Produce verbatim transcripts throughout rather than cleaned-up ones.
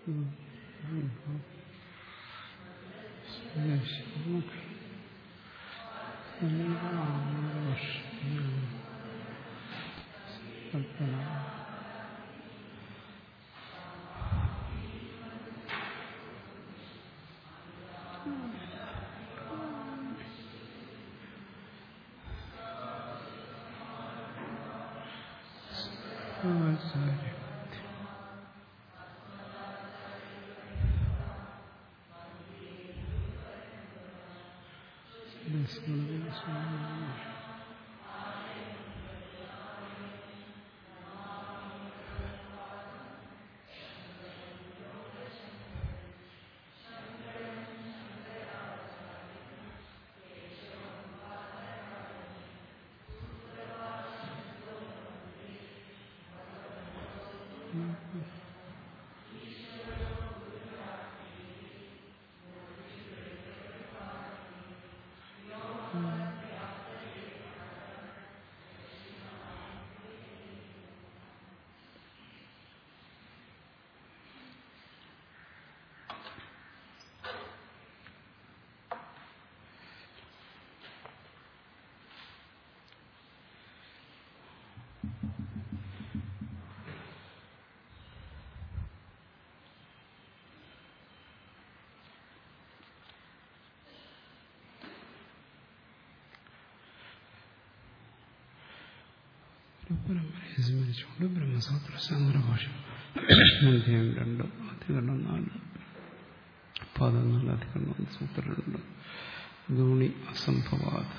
പരമ്പരയെ സ്മരിച്ചുകൊണ്ട് ബ്രഹ്മസൂത്ര സാന്ദ്രഭാഷ്യം അധ്യായം രണ്ട് അധികരണം നാല് പതിനാല് അധികരണം സൂത്രം രണ്ട് ധൂണി അസംഭവാത്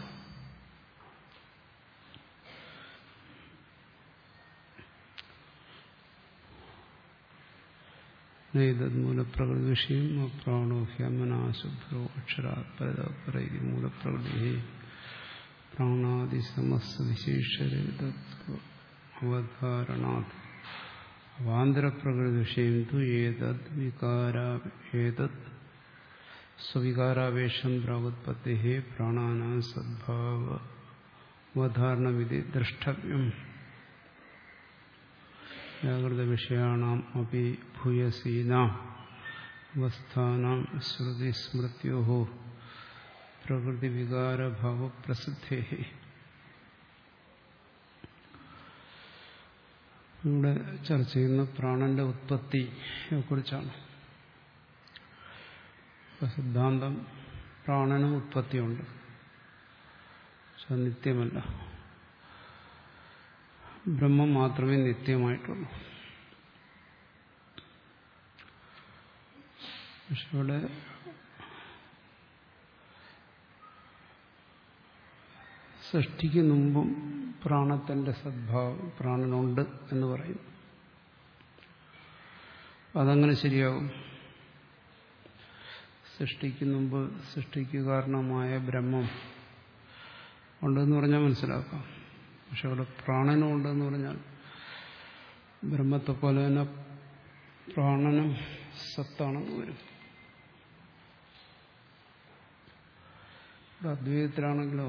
മൂലപ്രകൃതി വിഷയം അപ്രാണോ ഹ്യമനാശുഭ്രോ അക്ഷരാത്പരപര മൂലപ്രകൃതി പ്രാണാദി സമസ്ത വിശേഷവധാരണാത് അവാന്തരപ്രകൃതി വിഷയം തു ഏതദ് വികാരേതദ് സ്വവികാരാവേശം പ്രാഗുത്പത്തി പ്രാണാനാം സദ്ഭാവധാരണമിതി ദ്രഷ്ടവ്യം വ്യാകൃത വിഷയാണാം അപി ഭൂയസീനാം അവസ്ഥാനാം ശ്രുതി സ്മൃത്യോഃ പ്രകൃതി വികാരഭാവ പ്രസിദ്ധേ. ഇവിടെ ചർച്ച ചെയ്യുന്ന പ്രാണന്റെ ഉത്പത്തിയെ കുറിച്ചാണ്. സിദ്ധാന്തം പ്രാണന് ഉത്പത്തിയുണ്ട്, പക്ഷെ നിത്യമല്ല. ബ്രഹ്മം മാത്രമേ നിത്യമായിട്ടുള്ളൂ. പക്ഷെ ഇവിടെ സൃഷ്ടിക്ക് മുമ്പും പ്രാണത്തിന്റെ സദ്ഭാവം പ്രാണനുണ്ട് എന്ന് പറയും. അതങ്ങനെ ശരിയാവും. സൃഷ്ടിക്ക് മുമ്പ് സൃഷ്ടിക്ക് കാരണമായ ബ്രഹ്മം ഉണ്ടെന്ന് പറഞ്ഞാൽ മനസ്സിലാക്കാം. പക്ഷെ അവിടെ പ്രാണനും ഉണ്ടെന്ന് പറഞ്ഞാൽ ബ്രഹ്മത്തെ പോലെ തന്നെ പ്രാണനും സത്താണെന്ന് വരും. ഇവിടെ അദ്വൈതത്തിലാണെങ്കിലോ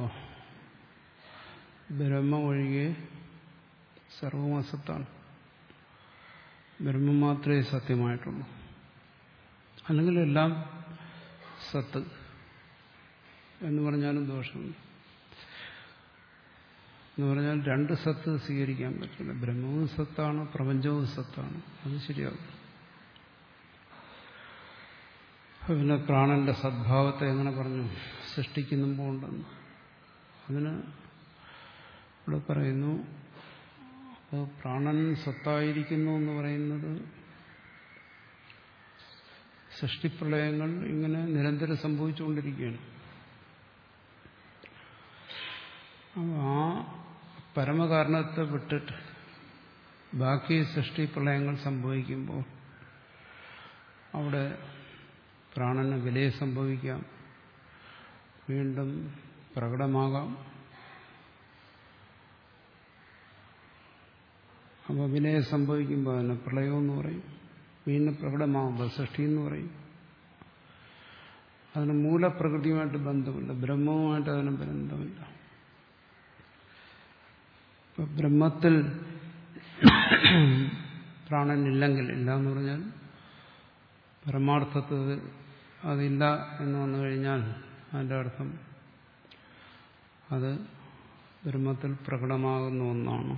ബ്രഹ്മം ഒഴികെ സർവം അസത്താണ്. ബ്രഹ്മം മാത്രമേ സത്യമായിട്ടുള്ളൂ. അല്ലെങ്കിൽ എല്ലാം സത്ത് എന്ന് പറഞ്ഞാലും ദോഷമുണ്ട്. എന്ന് പറഞ്ഞാൽ രണ്ട് സത്ത് സ്വീകരിക്കാൻ പറ്റില്ല. ബ്രഹ്മവും സത്താണ്, പ്രപഞ്ചവും സത്താണ്. അത് ശരിയാകും. പിന്നെ പ്രാണന്റെ സദ്ഭാവത്തെ എങ്ങനെ പറഞ്ഞു? സൃഷ്ടിക്കുന്നുമ്പോ ഉണ്ടെന്ന്. അതിന് ഇവിടെ പറയുന്നു, അപ്പോൾ പ്രാണൻ സത്തായിരിക്കുന്നു എന്ന് പറയുന്നത് സൃഷ്ടിപ്രളയങ്ങൾ ഇങ്ങനെ നിരന്തരം സംഭവിച്ചുകൊണ്ടിരിക്കുകയാണ്. ആ പരമകാരണത്തെ വിട്ടിട്ട് ബാക്കി സൃഷ്ടിപ്രളയങ്ങൾ സംഭവിക്കുമ്പോൾ അവിടെ പ്രാണന് വിലയം സംഭവിക്കാം, വീണ്ടും പ്രകടമാകാം. അപ്പോൾ വിലയം സംഭവിക്കുമ്പോൾ അതിന് പ്രളയമെന്ന് പറയും. വീണ്ടും പ്രകടമാകുമ്പോൾ സൃഷ്ടി എന്ന് പറയും. അതിന് മൂലപ്രകൃതിയുമായിട്ട് ബന്ധമില്ല, ബ്രഹ്മവുമായിട്ട് അതിന് ബന്ധമില്ല. ഇപ്പൊ ബ്രഹ്മത്തിൽ പ്രാണനില്ലെങ്കിൽ, ഇല്ല എന്ന് പറഞ്ഞാൽ പരമാർത്ഥത്തിൽ അതില്ല എന്ന് വന്നു കഴിഞ്ഞാൽ അതിൻ്റെ അർത്ഥം അത് ബ്രഹ്മത്തിൽ പ്രകടമാകുന്ന ഒന്നാണ്,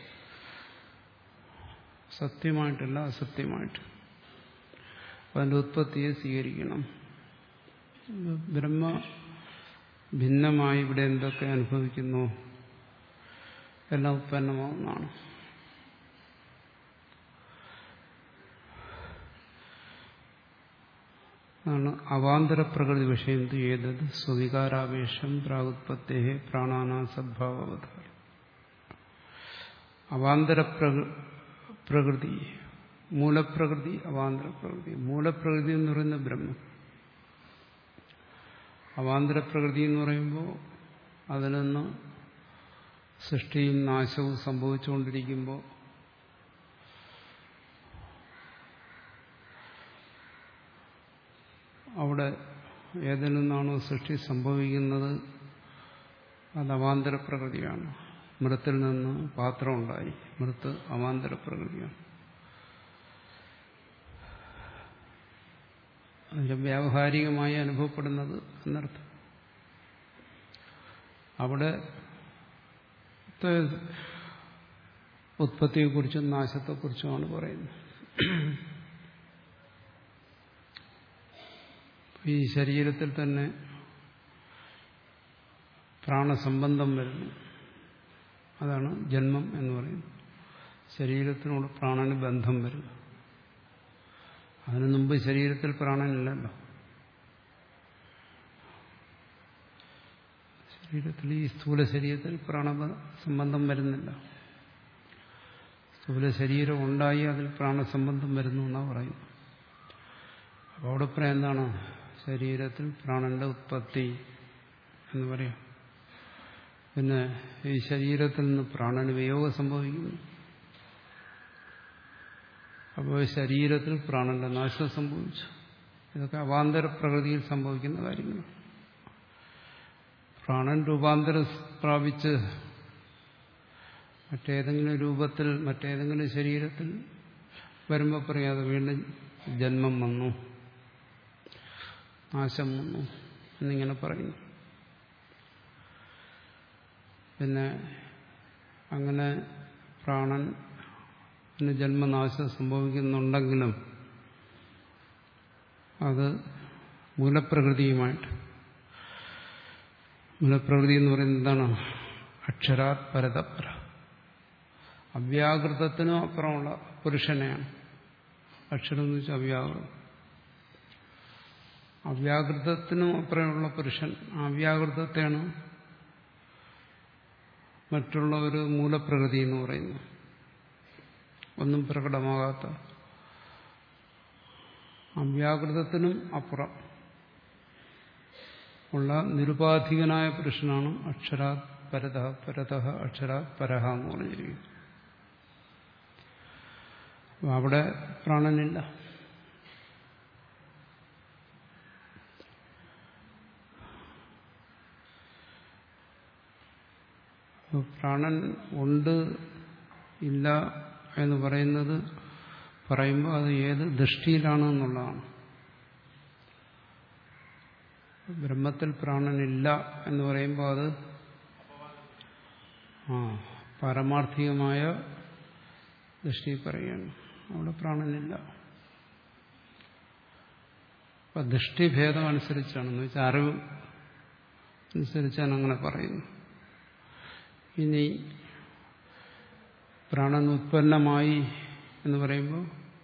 സത്യമായിട്ടല്ല അസത്യമായിട്ട്. അതിൻ്റെ ഉത്പത്തിയെ സ്വീകരിക്കണം. ബ്രഹ്മ ഭിന്നമായി ഇവിടെ എന്തൊക്കെ അനുഭവിക്കുന്നു എല്ലാം ഉത്പന്നമാകുന്നതാണ്. ആണ് അവാന്തര പ്രകൃതി വിഷയം ഏതത് സ്വവികാരാവേശം പ്രാഗുത്പത്തേ പ്രാണാനാ സദ്ഭാവവതാരം. അവാന്തര പ്രകൃതി, മൂലപ്രകൃതി, അവാന്തര പ്രകൃതി. മൂലപ്രകൃതി എന്ന് പറയുന്ന ബ്രഹ്മം. അവാന്തര പ്രകൃതി എന്ന് പറയുമ്പോൾ അതിൽ നിന്ന് സൃഷ്ടിയും നാശവും സംഭവിച്ചുകൊണ്ടിരിക്കുമ്പോൾ അവിടെ ഏതിൽ നിന്നാണോ സൃഷ്ടി സംഭവിക്കുന്നത് അത് അവാന്തര പ്രകൃതിയാണ്. മൃത്തിൽ നിന്ന് പാത്രം ഉണ്ടായി, മൃത്ത് അവാന്തര പ്രകൃതിയാണ്. അതിന് വ്യാവഹാരികമായി അനുഭവപ്പെടുന്നത് എന്നർത്ഥം. അവിടെ ഉത്പത്തിയെക്കുറിച്ചും നാശത്തെക്കുറിച്ചുമാണ് പറയുന്നത്. ഈ ശരീരത്തിൽ തന്നെ പ്രാണസംബന്ധം വരുന്നു. അതാണ് ജന്മം എന്ന് പറയുന്നത്. ശരീരത്തിനോട് പ്രാണന് ബന്ധം വരുന്നു. അതിനു മുമ്പ് ശരീരത്തിൽ പ്രാണനില്ലല്ലോ. ശരീരത്തിൽ ഈ സ്ഥൂല ശരീരത്തിൽ പ്രാണ സംബന്ധം വരുന്നില്ല. സ്ഥൂല ശരീരം ഉണ്ടായി അതിൽ പ്രാണസംബന്ധം വരുന്നു എന്നാണ് പറയുന്നത്. അപ്പോൾ അവിടെ പറയാം എന്താണ് ശരീരത്തിൽ പ്രാണന്റെ ഉത്പത്തി എന്ന് പറയാം. പിന്നെ ഈ ശരീരത്തിൽ നിന്ന് പ്രാണന് വിയോഗം സംഭവിക്കുന്നു. അപ്പോൾ ശരീരത്തിൽ പ്രാണന്റെ നാശം സംഭവിച്ചു. ഇതൊക്കെ അവാന്തര പ്രകൃതിയിൽ സംഭവിക്കുന്ന കാര്യങ്ങൾ. പ്രാണൻ രൂപാന്തരം പ്രാപിച്ച് മറ്റേതെങ്കിലും രൂപത്തിൽ മറ്റേതെങ്കിലും ശരീരത്തിൽ വരുമ്പോൾ പറയാതെ വീണ്ടും ജന്മം വന്നു, നാശം വന്നു എന്നിങ്ങനെ പറയുന്നു. പിന്നെ അങ്ങനെ പ്രാണൻ ജന്മനാശം സംഭവിക്കുന്നുണ്ടെങ്കിലും അത് മൂലപ്രകൃതിയുമായിട്ട്, മൂലപ്രകൃതി എന്ന് പറയുന്നത് എന്താണ്? അക്ഷരാത് പരതപര, അവ്യാകൃതത്തിനും അപ്പുറമുള്ള പുരുഷനെയാണ്. അക്ഷരം എന്ന് വെച്ചാൽ അവ്യാകൃതം. അവ്യാകൃതത്തിനും അപ്പുറമുള്ള പുരുഷൻ, അവ്യാകൃതത്തെയാണ് മറ്റുള്ള ഒരു മൂലപ്രകൃതി എന്ന് പറയുന്നു. ഒന്നും പ്രകടമാകാത്ത അവ്യാകൃതത്തിനും അപ്പുറം ഉള്ള നിരുപാധികനായ പുരുഷനാണ് അക്ഷരാത് പരത പരത അക്ഷരാത് പരഹ എന്ന് പറഞ്ഞിരിക്കുന്നത്. അവിടെ പ്രാണനില്ല. പ്രാണൻ ഉണ്ട് ഇല്ല എന്ന് പറയുന്നത് പറയുമ്പോൾ അത് ഏത് ദൃഷ്ടിയിലാണ് എന്നുള്ളതാണ്. ബ്രഹ്മത്തിൽ പ്രാണനില്ല എന്ന് പറയുമ്പോൾ അത് ആ പാരമാർത്ഥികമായ ദൃഷ്ടി പറയുകയാണ്. അവിടെ പ്രാണനില്ല. അപ്പൊ ദൃഷ്ടിഭേദം അനുസരിച്ചാണ്, എന്ന് വെച്ചാൽ അറിവ് അനുസരിച്ചാണ് അങ്ങനെ പറയുന്നു. ഇനി പ്രാണൻ ഉത്പന്നമായി എന്ന് പറയുമ്പോൾ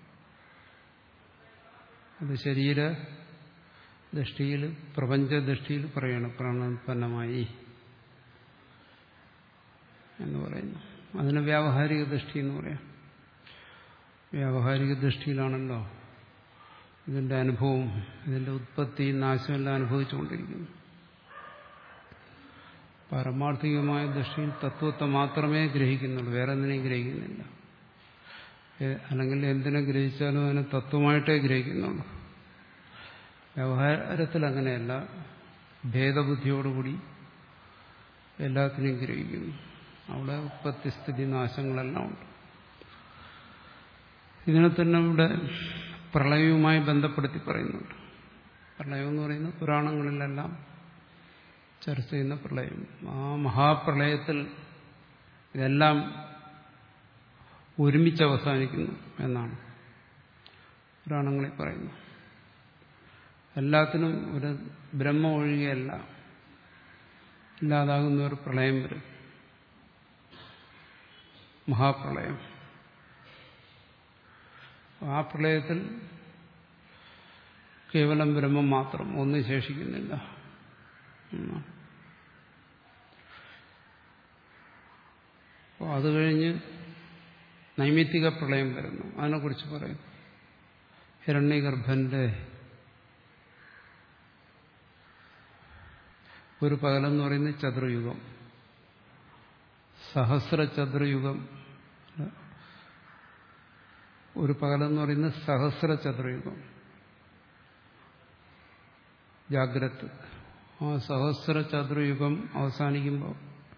അത് ശരീര ദൃഷ്ടിയിൽ, പ്രപഞ്ച ദൃഷ്ടിയിൽ പറയണം പ്രാണൻ ഉത്പന്നമായി എന്ന് പറയുന്നു. അതിന് വ്യാവഹാരിക ദൃഷ്ടി എന്ന് പറയാം. വ്യാവഹാരിക ദൃഷ്ടിയിലാണല്ലോ ഇതിന്റെ അനുഭവം, ഇതിന്റെ ഉത്പത്തി നാശമെല്ലാം അനുഭവിച്ചുകൊണ്ടിരിക്കുന്നു. പാരമാർത്ഥികമായ ദൃഷ്ടിയിൽ തത്വത്തെ മാത്രമേ ഗ്രഹിക്കുന്നുള്ളൂ, വേറെ എന്തിനേയും ഗ്രഹിക്കുന്നില്ല. അല്ലെങ്കിൽ എന്തിനെ ഗ്രഹിച്ചാലും അതിനെ തത്വമായിട്ടേ ഗ്രഹിക്കുന്നുള്ളൂ. വ്യവഹാരത്തിൽ അങ്ങനെയല്ല, ഭേദബുദ്ധിയോടുകൂടി എല്ലാത്തിനെയും ഗ്രഹിക്കുന്നു. അവിടെ ഉത്പത്തി സ്ഥിതി നാശങ്ങളെല്ലാം ഉണ്ട്. ഇതിനെ തന്നെ ഇവിടെ പ്രളയവുമായി ബന്ധപ്പെടുത്തി പറയുന്നുണ്ട്. പ്രളയം എന്ന് പറയുന്നത് പുരാണങ്ങളിലെല്ലാം ചർച്ച ചെയ്യുന്ന പ്രളയം. ആ മഹാപ്രളയത്തിൽ ഇതെല്ലാം ഒരുമിച്ച് അവസാനിക്കുന്നു എന്നാണ് പുരാണങ്ങളിൽ പറയുന്നത്. എല്ലാത്തിനും ഒരു ബ്രഹ്മം ഒഴികെയല്ല ഇല്ലാതാകുന്ന ഒരു പ്രളയം വരും, മഹാപ്രളയം. ആ പ്രളയത്തിൽ കേവലം ബ്രഹ്മം മാത്രം, ഒന്നും ശേഷിക്കുന്നില്ല. അപ്പോൾ അത് കഴിഞ്ഞ് നൈമിത്തിക പ്രളയം വരുന്നു. അതിനെക്കുറിച്ച് പറയും. ഹിരണ്യഗർഭന്റെ ഒരു പകലെന്ന് പറയുന്നത് ചതുർയുഗം, സഹസ്ര ചതുർയുഗം. ഒരു പകലെന്ന് പറയുന്നത് സഹസ്ര ചതുർയുഗം, ജാഗ്രത്. ആ സഹസ്ര ചതുർയുഗം അവസാനിക്കുമ്പോൾ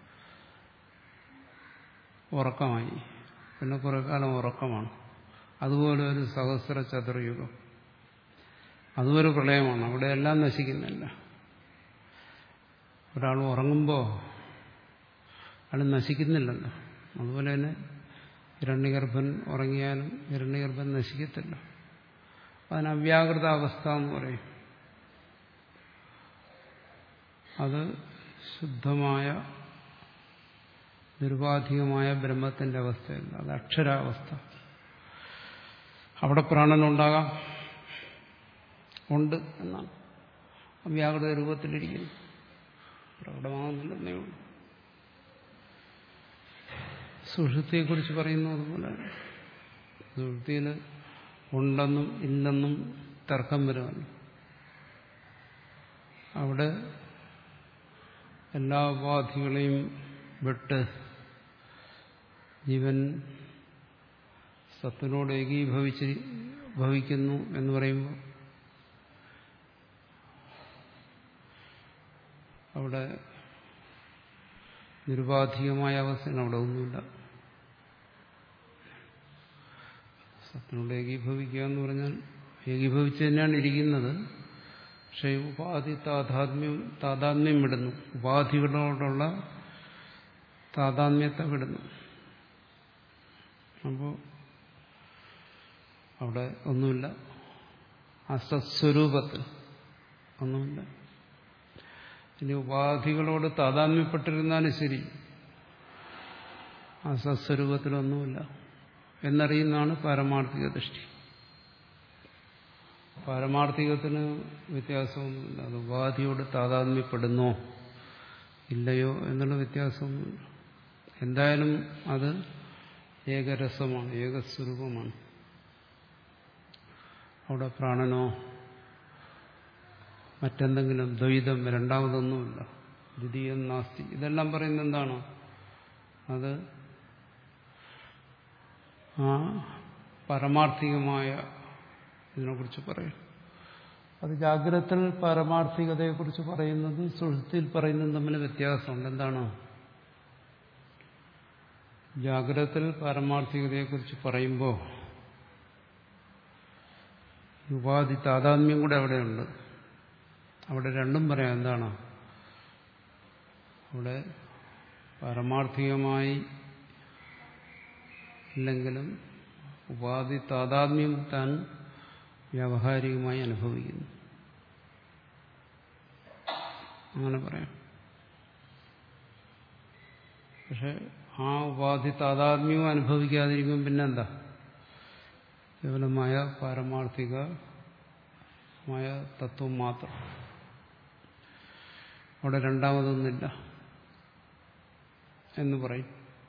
ഉറക്കമായി, പിന്നെ കുറെ കാലം ഉറക്കമാണ്. അതുപോലെ ഒരു സഹസ്ര ചതുർയുഗം, അതും ഒരു പ്രളയമാണ്. അവിടെ എല്ലാം നശിക്കുന്നില്ല. ഒരാൾ ഉറങ്ങുമ്പോൾ അയാൾ നശിക്കുന്നില്ലല്ലോ. അതുപോലെ തന്നെ ഹിരണ്യഗർഭൻ ഉറങ്ങിയാലും ഹിരണ്യഗർഭൻ നശിക്കത്തില്ല. അതിന് അവ്യാകൃത അവസ്ഥ എന്ന് പറയും. അത് ശുദ്ധമായ നിരുപാധികമായ ബ്രഹ്മത്തിന്റെ അവസ്ഥയല്ല, അത് അക്ഷരാവസ്ഥ. അവിടെ പ്രാണനുണ്ടാകാം, ഉണ്ട് എന്നാണ്. അവ്യാകൃത രൂപത്തിലിരിക്കുന്നു, പ്രകടമാകുന്നില്ലെന്നേ ഉള്ളൂ. സുഷുപ്തിയെക്കുറിച്ച് പറയുന്നു അതുപോലെ. സുഷുപ്തിയിൽ ഉണ്ടെന്നും ഇല്ലെന്നും തർക്കം വരുമല്ലോ. അവിടെ എല്ലാ ഉപാധികളെയും വിട്ട് ജീവൻ സത്തിനോട് ഏകീഭവിച്ച് ഭവിക്കുന്നു എന്ന് പറയുമ്പോൾ അവിടെ നിരുപാധികമായ അവസ്ഥയാണ്. അവിടെ ഒന്നുമില്ല. സത്തിനോട് ഏകീഭവിക്കുക എന്ന് പറഞ്ഞാൽ ഏകീഭവിച്ച് തന്നെയാണ് ഇരിക്കുന്നത്. പക്ഷെ ഉപാധി താതാത്മ്യം താതാത്മ്യം വിടുന്നു, ഉപാധികളോടുള്ള താതാത്മ്യത്തെ വിടുന്നു. അപ്പോൾ അവിടെ ഒന്നുമില്ല, അസത്സ്വരൂപത്തിൽ ഒന്നുമില്ല. ഇനി ഉപാധികളോട് താതാത്മ്യപ്പെട്ടിരുന്നാലും ശരി, അസത്സ്വരൂപത്തിലൊന്നുമില്ല എന്നറിയുന്നതാണ് പാരമാർത്ഥിക ദൃഷ്ടി. പാരമാർത്ഥികത്തിന് വ്യത്യാസമൊന്നുമില്ല. അത് ഉപാധിയോട് താതാത്മ്യപ്പെടുന്നോ ഇല്ലയോ എന്നുള്ള വ്യത്യാസമൊന്നുമില്ല. എന്തായാലും അത് ഏകരസമാണ്, ഏകസ്വരൂപമാണ്. അവിടെ പ്രാണനോ മറ്റെന്തെങ്കിലും ദ്വൈതം രണ്ടാമതൊന്നുമില്ല. ദ്വിതീയം നാസ്തി. ഇതെല്ലാം പറയുന്നത് എന്താണ്? അത് ആ പരമാർത്ഥികമായ ഇതിനെക്കുറിച്ച് പറയും. അത് ജാഗ്രതത്തിൽ പാരമാർത്ഥികതയെക്കുറിച്ച് പറയുന്നത് സുഷുപ്തിയിൽ പറയുന്നതും തമ്മിൽ വ്യത്യാസമുണ്ട്. എന്താണ്? ജാഗ്രതത്തിൽ പാരമാർത്ഥികതയെക്കുറിച്ച് പറയുമ്പോൾ ഉപാധി താതാത്മ്യം കൂടെ അവിടെയുണ്ട്. അവിടെ രണ്ടും പറയാം. എന്താണ്? അവിടെ പാരമാർത്ഥികമായി ഇല്ലെങ്കിലും ഉപാധി താതാത്മ്യം താൻ വ്യാവഹാരികമായി അനുഭവിക്കുന്നു. അങ്ങനെ പറയാം. പക്ഷെ ആ ഉപാധി താതാത്മ്യവും അനുഭവിക്കാതിരിക്കും പിന്നെന്താ? കേവലമായ പാരമാർത്ഥികമായ തത്വം മാത്രം. അവിടെ രണ്ടാമതൊന്നില്ല എന്ന് പറയും.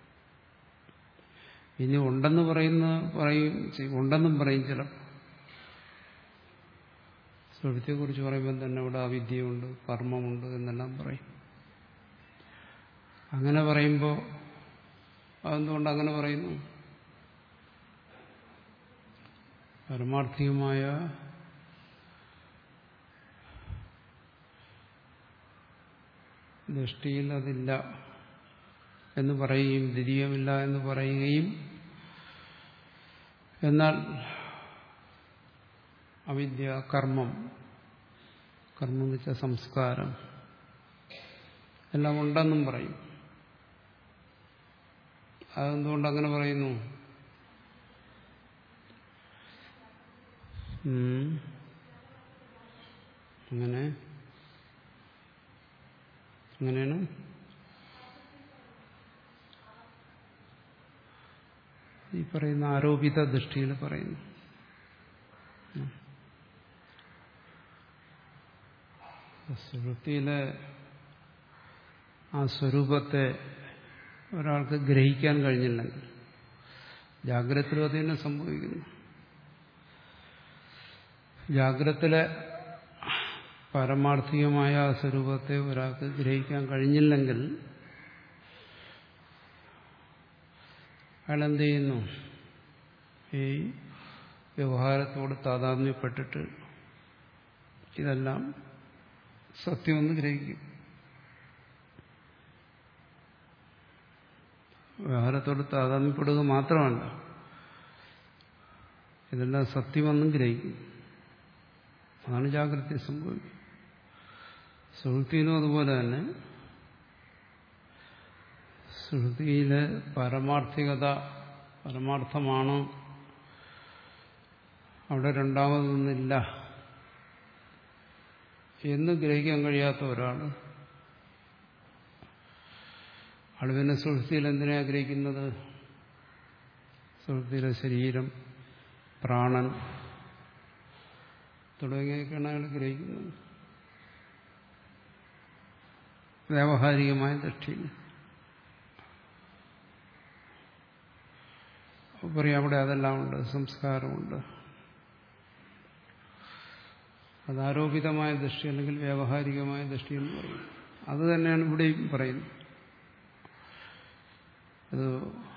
ഇനി ഉണ്ടെന്ന് പറയുന്ന പറയും ഉണ്ടെന്നും പറയും ചിലപ്പോൾ. സുഷുപ്തിയെക്കുറിച്ച് പറയുമ്പോൾ തന്നെ ഇവിടെ അവിദ്യയുണ്ട്, കർമ്മമുണ്ട് എന്നെല്ലാം പറയും. അങ്ങനെ പറയുമ്പോൾ അതെന്തുകൊണ്ട് അങ്ങനെ പറയുന്നു? പരമാർത്ഥികമായ ദൃഷ്ടിയിൽ അതില്ല എന്ന് പറയുകയും ദ്വിതീയമില്ല എന്ന് പറയുകയും, എന്നാൽ അവിദ്യ, കർമ്മം, കർമ്മം എന്ന് വെച്ചാൽ സംസ്കാരം എല്ലാം ഉണ്ടെന്നും പറയും. അതെന്തുകൊണ്ട് അങ്ങനെ പറയുന്നു? അങ്ങനെ അങ്ങനെയാണ് ഈ പറയുന്ന ആരോപിത ദൃഷ്ടിയിൽ പറയുന്നു. സുഷുപ്തിയിലെ ആ സ്വരൂപത്തെ ഒരാൾക്ക് ഗ്രഹിക്കാൻ കഴിഞ്ഞില്ലെങ്കിൽ ജാഗ്രതയിലും അത് തന്നെ സംഭവിക്കുന്നു. ജാഗ്രതയിലെ പാരമാർത്ഥികമായ ആ സ്വരൂപത്തെ ഒരാൾക്ക് ഗ്രഹിക്കാൻ കഴിഞ്ഞില്ലെങ്കിൽ അയാൾ എന്ത് ചെയ്യുന്നു? ഈ വ്യവഹാരത്തോട് താതാത്മ്യപ്പെട്ടിട്ട് ഇതെല്ലാം സത്യമെന്ന് ഗ്രഹിക്കും. വ്യവഹാരത്തോട് താതാത്മ്യപ്പെടുക മാത്രമല്ല, ഇതെല്ലാം സത്യമെന്നും ഗ്രഹിക്കും. അതാണ് ജാഗ്രത സംഭവിക്കുന്നത്. സുഷുപ്തിയിലും അതുപോലെ തന്നെ സുഷുപ്തിയിലെ പരമാർത്ഥികത പരമാർത്ഥമാണ്, അവിടെ രണ്ടാമതൊന്നില്ല എന്ന് ഗ്രഹിക്കാൻ കഴിയാത്ത ഒരാൾ അളവിനെ സുഷുപ്തിയിൽ എന്തിനാ ആഗ്രഹിക്കുന്നത്? സുഷുപ്തിയിലെ ശരീരം, പ്രാണൻ തുടങ്ങിയൊക്കെയാണ് അയാൾ ഗ്രഹിക്കുന്നത് വ്യാവഹാരികമായ ദൃഷ്ടിയിൽ. പറയും അവിടെ അതെല്ലാം ഉണ്ട്, സംസ്കാരമുണ്ട്. അത് ആരോപിതമായ ദൃഷ്ടി അല്ലെങ്കിൽ വ്യാവഹാരികമായ ദൃഷ്ടി എന്ന് പറയും. അത് തന്നെയാണ് ഇവിടെയും പറയുന്നത്. അത്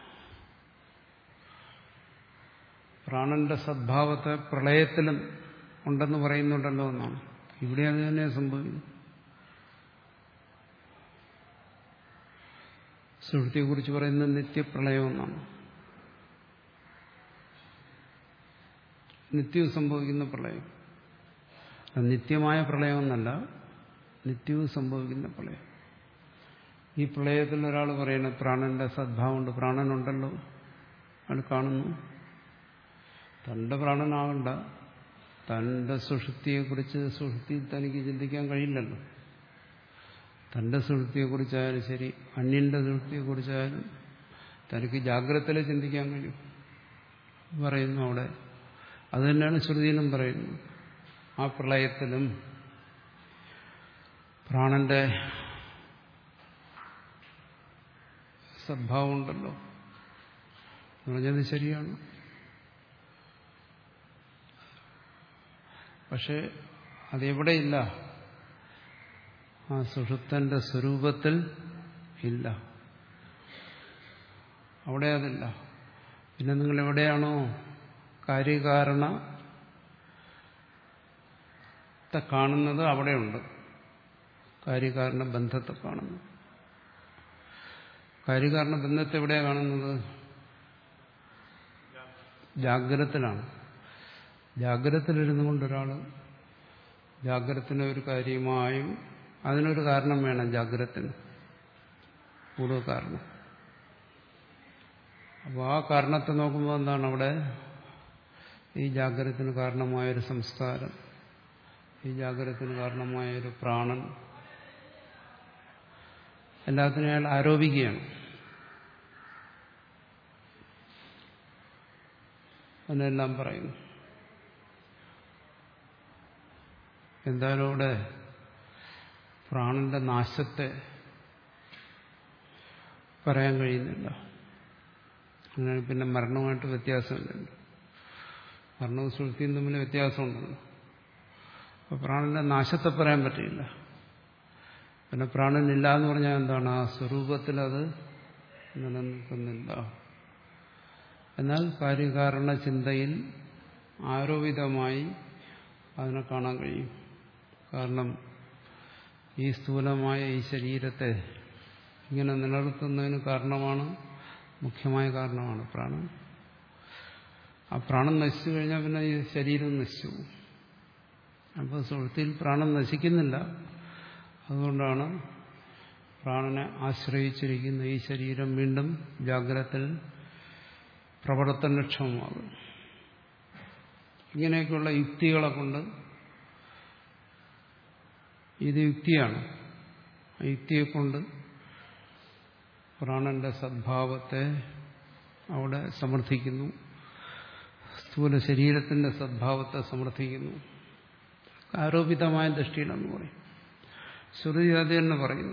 പ്രാണന്റെ സദ്ഭാവത്തെ പ്രളയത്തിലും ഉണ്ടെന്ന് പറയുന്നുണ്ടല്ലോ എന്നാണ്. ഇവിടെ അത് തന്നെ സംഭവിക്കുന്നു. സുഷുപ്തിയെക്കുറിച്ച് പറയുന്നത് നിത്യപ്രളയം എന്നാണ്. നിത്യവും സംഭവിക്കുന്ന പ്രളയം, നിത്യമായ പ്രളയമെന്നല്ല, നിത്യവും സംഭവിക്കുന്ന പ്രളയം. ഈ പ്രളയത്തിൽ ഒരാൾ പറയുന്നത് പ്രാണന്റെ സദ്ഭാവമുണ്ട്, പ്രാണനുണ്ടല്ലോ, അയാൾ കാണുന്നു. തന്റെ പ്രാണനാകണ്ട, തന്റെ സുഷുപ്തിയെക്കുറിച്ച് സുഷുപ്തിയിൽ തനിക്ക് ചിന്തിക്കാൻ കഴിയില്ലല്ലോ. തന്റെ സുഷുപ്തിയെക്കുറിച്ചായാലും ശരി, അന്യന്റെ സുഷുപ്തിയെക്കുറിച്ചായാലും തനിക്ക് ജാഗ്രതയിൽ ചിന്തിക്കാൻ കഴിയും പറയുന്നു അവിടെ. അത് തന്നെയാണ് ശ്രുതിയിലും പറയുന്നത്. ആ പ്രളയത്തിലും പ്രാണന്റെ സദ്ഭാവം ഉണ്ടല്ലോ എന്ന് പറഞ്ഞത് ശരിയാണ്. പക്ഷെ അതെവിടെയില്ല? ആ സുഷുപ്തന്റെ സ്വരൂപത്തിൽ ഇല്ല, അവിടെ അതില്ല. പിന്നെ നിങ്ങൾ എവിടെയാണോ കാര്യകാരണത്തെ കാണുന്നത് അവിടെയുണ്ട്, കാര്യകാരണ ബന്ധത്തെ കാണുന്നു. കാര്യകാരണ ബന്ധത്തെ എവിടെയാണ് കാണുന്നത്? ജാഗ്രതത്തിലാണ്. ജാഗ്രതത്തിലിരുന്നു കൊണ്ടൊരാൾ ജാഗ്രതത്തിന് ഒരു കാര്യമായും അതിനൊരു കാരണം വേണം. ജാഗ്രതത്തിന് പൂർവ്വ കാരണം. അപ്പോൾ ആ കാരണത്തെ നോക്കുമ്പോൾ എന്താണ് അവിടെ? ഈ ജാഗ്രതത്തിന് കാരണമായൊരു സംസ്കാരം, ഈ ജാഗ്രതത്തിന് കാരണമായൊരു പ്രാണൻ, എല്ലാത്തിനും അയാൾ ആരോപിക്കുകയാണ്. അതിനെല്ലാം പറയുന്നു. എന്തായാലും അവിടെ പ്രാണന്റെ നാശത്തെ പറയാൻ കഴിയുന്നില്ല. അങ്ങനെ പിന്നെ മരണമായിട്ട് വ്യത്യാസമില്ലല്ലോ. മരണവും സുഷുപ്തിയും തമ്മിൽ വ്യത്യാസമുണ്ടല്ലോ. അപ്പോൾ പ്രാണന്റെ നാശത്തെ പറയാൻ പറ്റില്ല. പിന്നെ പ്രാണനില്ല എന്ന് പറഞ്ഞാൽ എന്താണ്? ആ സ്വരൂപത്തിൽ അത് നിലനിൽക്കുന്നില്ല. എന്നാൽ കാര്യകാരണ ചിന്തയിൽ ആരോപിതമായി അതിനെ കാണാൻ കഴിയും. കാരണം ഈ സ്ഥൂലമായ ഈ ശരീരത്തെ ഇങ്ങനെ നിലനിർത്തുന്നതിന് കാരണമാണ്, മുഖ്യമായ കാരണമാണ് പ്രാണൻ. ആ പ്രാണൻ നശിച്ചു കഴിഞ്ഞാൽ പിന്നെ ഈ ശരീരം നശിച്ചു. അപ്പോൾ സുഷുപ്തിയിൽ പ്രാണൻ നശിക്കുന്നില്ല. അതുകൊണ്ടാണ് പ്രാണനെ ആശ്രയിച്ചിരിക്കുന്ന ഈ ശരീരം വീണ്ടും ജാഗ്രതത്തിൽ പ്രവർത്തനക്ഷമമാകും. ഇങ്ങനെയൊക്കെയുള്ള യുക്തികളെ കൊണ്ട്, ഇത് യുക്തിയാണ്, യുക്തിയെ കൊണ്ട് പ്രാണന്റെ സദ്ഭാവത്തെ അവിടെ സമർത്ഥിക്കുന്നു, സ്ഥൂല ശരീരത്തിന്റെ സദ്ഭാവത്തെ സമർത്ഥിക്കുന്നു. ആരോപിതമായ ദൃഷ്ടിയിലെന്ന് പറയും. ശ്രുതി അത് തന്നെ പറയുന്നു.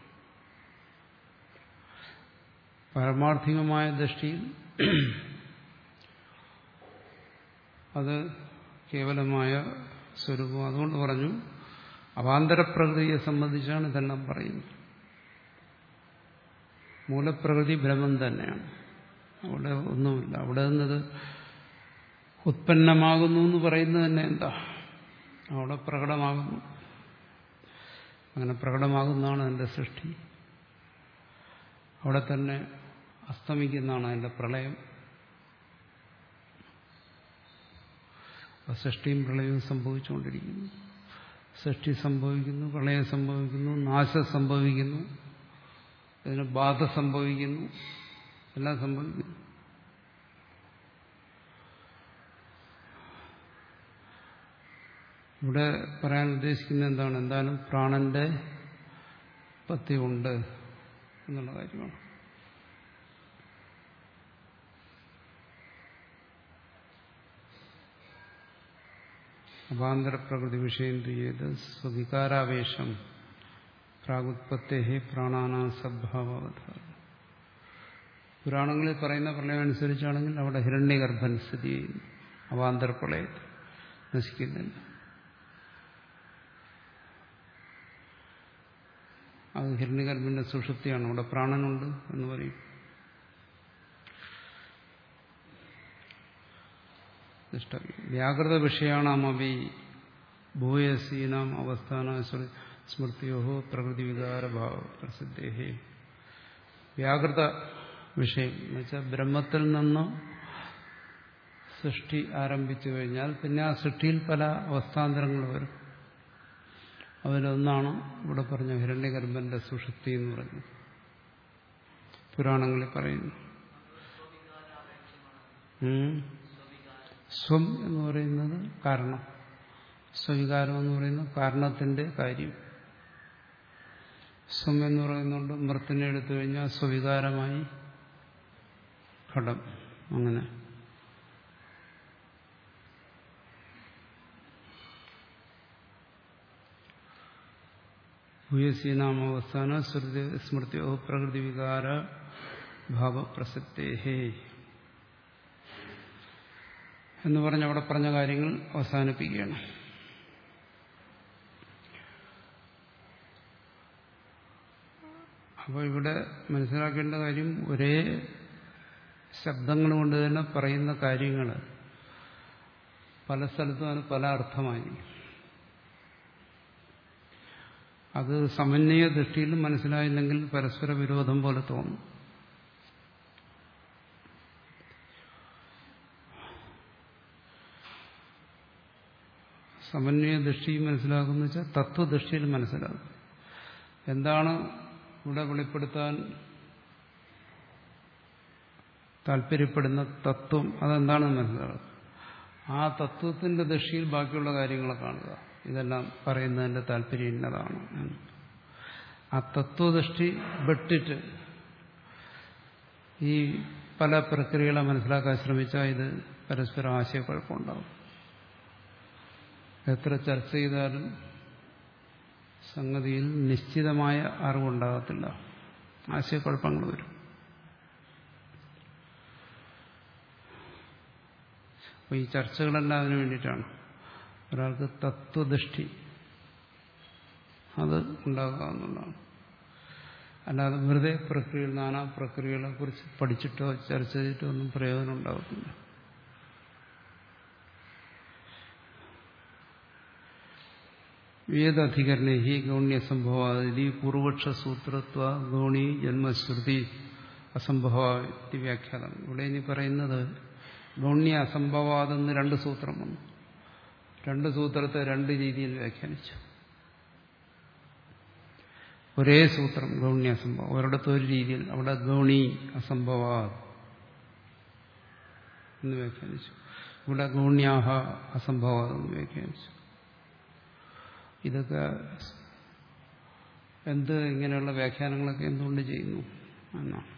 പരമാർത്ഥികമായ ദൃഷ്ടിയിൽ അത് കേവലമായ സ്വരൂപം. അതുകൊണ്ട് പറഞ്ഞു അവാന്തരപ്രകൃതിയെ സംബന്ധിച്ചാണ് ഇതെല്ലാം പറയുന്നത്. മൂലപ്രകൃതി ബ്രഹ്മം തന്നെയാണ്, അവിടെ ഒന്നുമില്ല. അവിടെ നിന്നത് ഉത്പന്നമാകുന്നു എന്ന് പറയുന്നത് തന്നെ എന്താ, അവിടെ പ്രകടമാകുന്നു. അങ്ങനെ പ്രകടമാകുന്നതാണ് അതിൻ്റെ സൃഷ്ടി. അവിടെ തന്നെ അസ്തമിക്കുന്നതാണ് അതിൻ്റെ പ്രളയം. സൃഷ്ടിയും പ്രളയവും സംഭവിച്ചുകൊണ്ടിരിക്കുന്നു. സൃഷ്ടി സംഭവിക്കുന്നു, പ്രളയം സംഭവിക്കുന്നു, നാശം സംഭവിക്കുന്നു, അതിന് ബാധ സംഭവിക്കുന്നു, എല്ലാം സംഭവിക്കുന്നു. ഇവിടെ പറയാൻ ഉദ്ദേശിക്കുന്നത് എന്താണ്? എന്തായാലും പ്രാണന്റെ ഉത്പത്തി ഉണ്ട് എന്നുള്ള കാര്യമാണ്. അവാന്തരപ്രകൃതി വിഷയം ചെയ്ത് സ്വവികാരാവേശം പ്രാഗുത്പത്തേ പ്രാണാനാ സദ്ഭാവവത. പുരാണങ്ങളിൽ പറയുന്ന പ്രളയം അനുസരിച്ചാണെങ്കിൽ അവിടെ ഹിരണ്യഗർഭൻ സ്ഥിതി ചെയ്യുന്നു. അവാന്തരപ്രളയത്തിൽ നശിക്കുന്നില്ല. അത് ഹിരണ്യഗർഭന്റെ സുഷുപ്തിയാണ്. അവിടെ പ്രാണനുണ്ട് എന്ന് പറയും. വ്യാകൃത വിഷയാണമപി ഭൂയസീനാം അവസ്ഥാന സ്മൃതിയോ പ്രകൃതി വികാരഭാവ പ്രസിദ്ധേ. വ്യാകൃത വിഷയം എന്ന് വെച്ചാൽ ബ്രഹ്മത്തിൽ നിന്ന് സൃഷ്ടി ആരംഭിച്ചു കഴിഞ്ഞാൽ പിന്നെ ആ സൃഷ്ടിയിൽ പല അവസ്ഥാന്തരങ്ങൾ വരും. അതിലൊന്നാണ് ഇവിടെ പറഞ്ഞ ഹിരണ്യഗർഭന്റെ സുഷുപ്തി എന്ന് പറഞ്ഞു പുരാണങ്ങളിൽ പറയുന്നു. സ്വം എന്ന് പറയുന്നത് കാരണം, സ്വവികാരം എന്ന് പറയുന്നത് കാരണത്തിന്റെ കാര്യം. സ്വം എന്ന് പറയുന്നുണ്ട് മൃത്തിനെ എടുത്തു കഴിഞ്ഞാൽ സ്വവികാരമായി ഘടം. അങ്ങനെ ഭൂയസീനാമവസ്ഥാന സ്മൃതിയോ പ്രകൃതി വികാര ഭാവപ്രസക്തേ എന്ന് പറഞ്ഞ് അവിടെ പറഞ്ഞ കാര്യങ്ങൾ അവസാനിപ്പിക്കുകയാണ്. അപ്പോൾ ഇവിടെ മനസ്സിലാക്കേണ്ട കാര്യം, ഒരേ ശബ്ദങ്ങൾ കൊണ്ട് തന്നെ പറയുന്ന കാര്യങ്ങൾ പല സ്ഥലത്തും അതിന് പല അർത്ഥമായി. അത് സമന്വയ ദൃഷ്ടിയിലും മനസ്സിലായില്ലെങ്കിൽ പരസ്പര വിരോധം പോലെ തോന്നും. സമന്വയ ദൃഷ്ടി മനസ്സിലാക്കുന്ന വെച്ചാൽ തത്വദൃഷ്ടിയിൽ മനസ്സിലാകും. എന്താണ് ഇവിടെ വെളിപ്പെടുത്താൻ താല്പര്യപ്പെടുന്ന തത്വം, അതെന്താണെന്ന് മനസ്സിലാകും. ആ തത്വത്തിന്റെ ദൃഷ്ടിയിൽ ബാക്കിയുള്ള കാര്യങ്ങളെ കാണുക. ഇതെല്ലാം പറയുന്നതിന്റെ താല്പര്യം ഇന്നതാണ്. ആ തത്വദൃഷ്ടി വിട്ടിട്ട് ഈ പല പ്രക്രിയകളെ മനസ്സിലാക്കാൻ ശ്രമിച്ചാൽ ഇത് പരസ്പരം ആശയക്കുഴപ്പമുണ്ടാകും. എത്ര ചർച്ച ചെയ്താലും സംഗതിയിൽ നിശ്ചിതമായ അറിവുണ്ടാകത്തില്ല, ആശയക്കുഴപ്പങ്ങൾ വരും. അപ്പോൾ ഈ ചർച്ചകളെല്ലാം അതിനു വേണ്ടിയിട്ടാണ്. ഒരാൾക്ക് തത്വദൃഷ്ടി അത് ഉണ്ടാകുക എന്നുള്ളതാണ്. അല്ലാതെ വെറുതെ പ്രക്രിയകൾ, നാനാ പ്രക്രിയകളെ കുറിച്ച് പഠിച്ചിട്ടോ ചർച്ച ചെയ്തിട്ടോ ഒന്നും പ്രയോജനം ഉണ്ടാകത്തില്ല. വേദാധികരണ ഹി ഗൗണ്യസംഭവാദി പൂർവക്ഷസൂത്രത്വ ഗൗണി ജന്മശ്രുതി അസംഭവാദി വ്യാഖ്യാനം. ഇവിടെ ഇനി പറയുന്നത് ഗൗണ്യ അസംഭവാദെന്ന് രണ്ട് സൂത്രം വന്നു. രണ്ട് സൂത്രത്തെ രണ്ട് രീതിയിൽ വ്യാഖ്യാനിച്ചു. ഒരേ സൂത്രം ഗൗണി അസംഭവം, ഒരിടത്ത് ഒരു രീതിയിൽ, അവിടെ ഗൗണി അസംഭവ എന്ന് വ്യാഖ്യാനിച്ചു, ഇവിടെ ഗൗണ്യാഹ അസംഭവ എന്ന് വ്യാഖ്യാനിച്ചു. ഇതൊക്കെ എന്ത് ഇങ്ങനെയുള്ള വ്യാഖ്യാനങ്ങളൊക്കെ എന്തുകൊണ്ട് ചെയ്യുന്നു എന്നാണ്.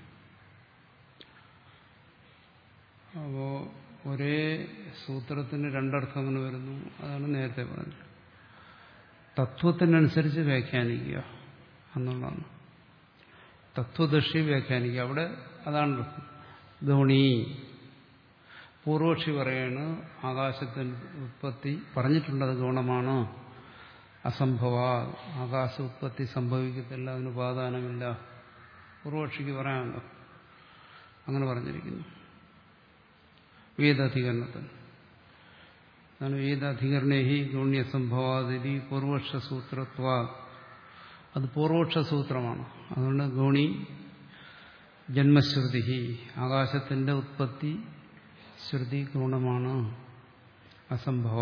അപ്പോ ഒരേ സൂത്രത്തിന് രണ്ടർത്ഥം അങ്ങനെ വരുന്നു. അതാണ് നേരത്തെ പറഞ്ഞത്. തത്വത്തിനനുസരിച്ച് വ്യാഖ്യാനിക്കുക എന്നുള്ളതാണ്. തത്വദർശി വ്യാഖ്യാനിക്കുക, അവിടെ അതാണ് ഗൗണി. പൂർവക്ഷി പറയാണ് ആകാശത്തിന്റെ ഉത്പത്തി പറഞ്ഞിട്ടുണ്ടത് ഗുണമാണ്, അസംഭവ, ആകാശ ഉത്പത്തി സംഭവിക്കത്തില്ല, അതിന് ഉപാദാനമില്ല. പൂർവക്ഷിക്ക് പറയാമല്ലോ, അങ്ങനെ പറഞ്ഞിരിക്കുന്നു വേദാധികരണത്തിൽ. അതാണ് വേദാധികരണേഹി ഗൗണ്യസംഭവാദിതി പൂർവക്ഷസൂത്രത്വാ. അത് പൂർവക്ഷസൂത്രമാണ്. അതുകൊണ്ട് ഗൗണി ജന്മശ്രുതി, ആകാശത്തിന്റെ ഉത്പത്തി ശ്രുതി ഗുണമാണ്, അസംഭവ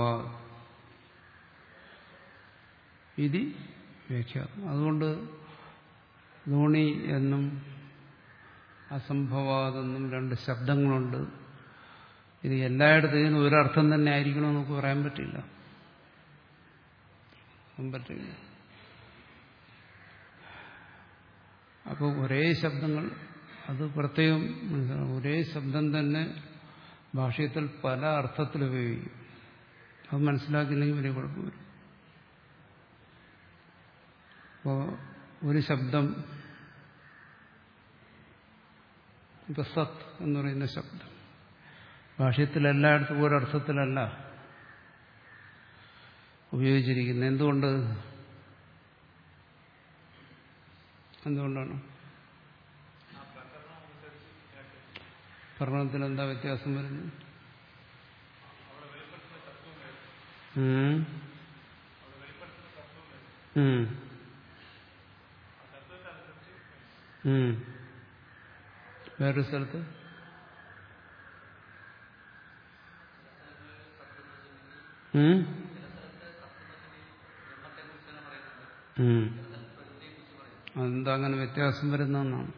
ഇതി വ്യാഖ്യാനം. അതുകൊണ്ട് ഗൗണി എന്നും അസംഭവാതെന്നും രണ്ട് ശബ്ദങ്ങളുണ്ട്. ഇത് എല്ലായിടത്തും ഇതിന് ഒരർത്ഥം തന്നെ ആയിരിക്കണമെന്ന് നമുക്ക് പറയാൻ പറ്റില്ല പറ്റില്ല അപ്പോൾ ഒരേ ശബ്ദങ്ങൾ, അത് പ്രത്യേകം മനസ്സിലാവും. ഒരേ ശബ്ദം തന്നെ ഭാഷ്യത്തിൽ പല അർത്ഥത്തിൽ ഉപയോഗിക്കും. അത് മനസ്സിലാക്കിയില്ലെങ്കിൽ വലിയ കുഴപ്പം വരും. അപ്പോൾ ഒരു ശബ്ദം, ഇപ്പൊ സത്ത് എന്ന് പറയുന്ന ശബ്ദം ഭാഷ്യത്തിൽ എല്ലായിടത്തും ഒരർത്ഥത്തിലല്ല ഉപയോഗിച്ചിരിക്കുന്നത്. എന്തുകൊണ്ട് എന്തുകൊണ്ടാണ് പ്രകരണത്തിൽ എന്താ വ്യത്യാസം വരുന്നത്? വേറൊരു സ്ഥലത്ത് അതെന്താ അങ്ങനെ വ്യത്യാസം വരുന്നതെന്നാണ്.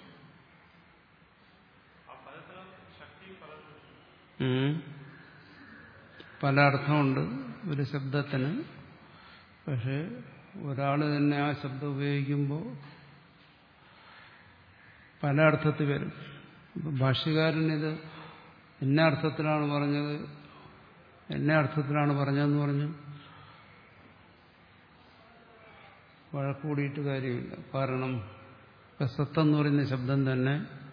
പല അർത്ഥമുണ്ട് ഒരു ശബ്ദത്തിന്. പക്ഷെ ഒരാൾ തന്നെ ആ ശബ്ദം ഉപയോഗിക്കുമ്പോൾ പല അർത്ഥത്തിൽ വരും. ഭാഷ്യകാരൻ ഇത് എന്ന അർത്ഥത്തിലാണ് പറഞ്ഞത്, എന്ന അർത്ഥത്തിലാണ് പറഞ്ഞതെന്ന് പറഞ്ഞു വഴക്കൂടിയിട്ട് കാര്യമില്ല. കാരണം സത്തെന്ന് പറയുന്ന ശബ്ദം തന്നെ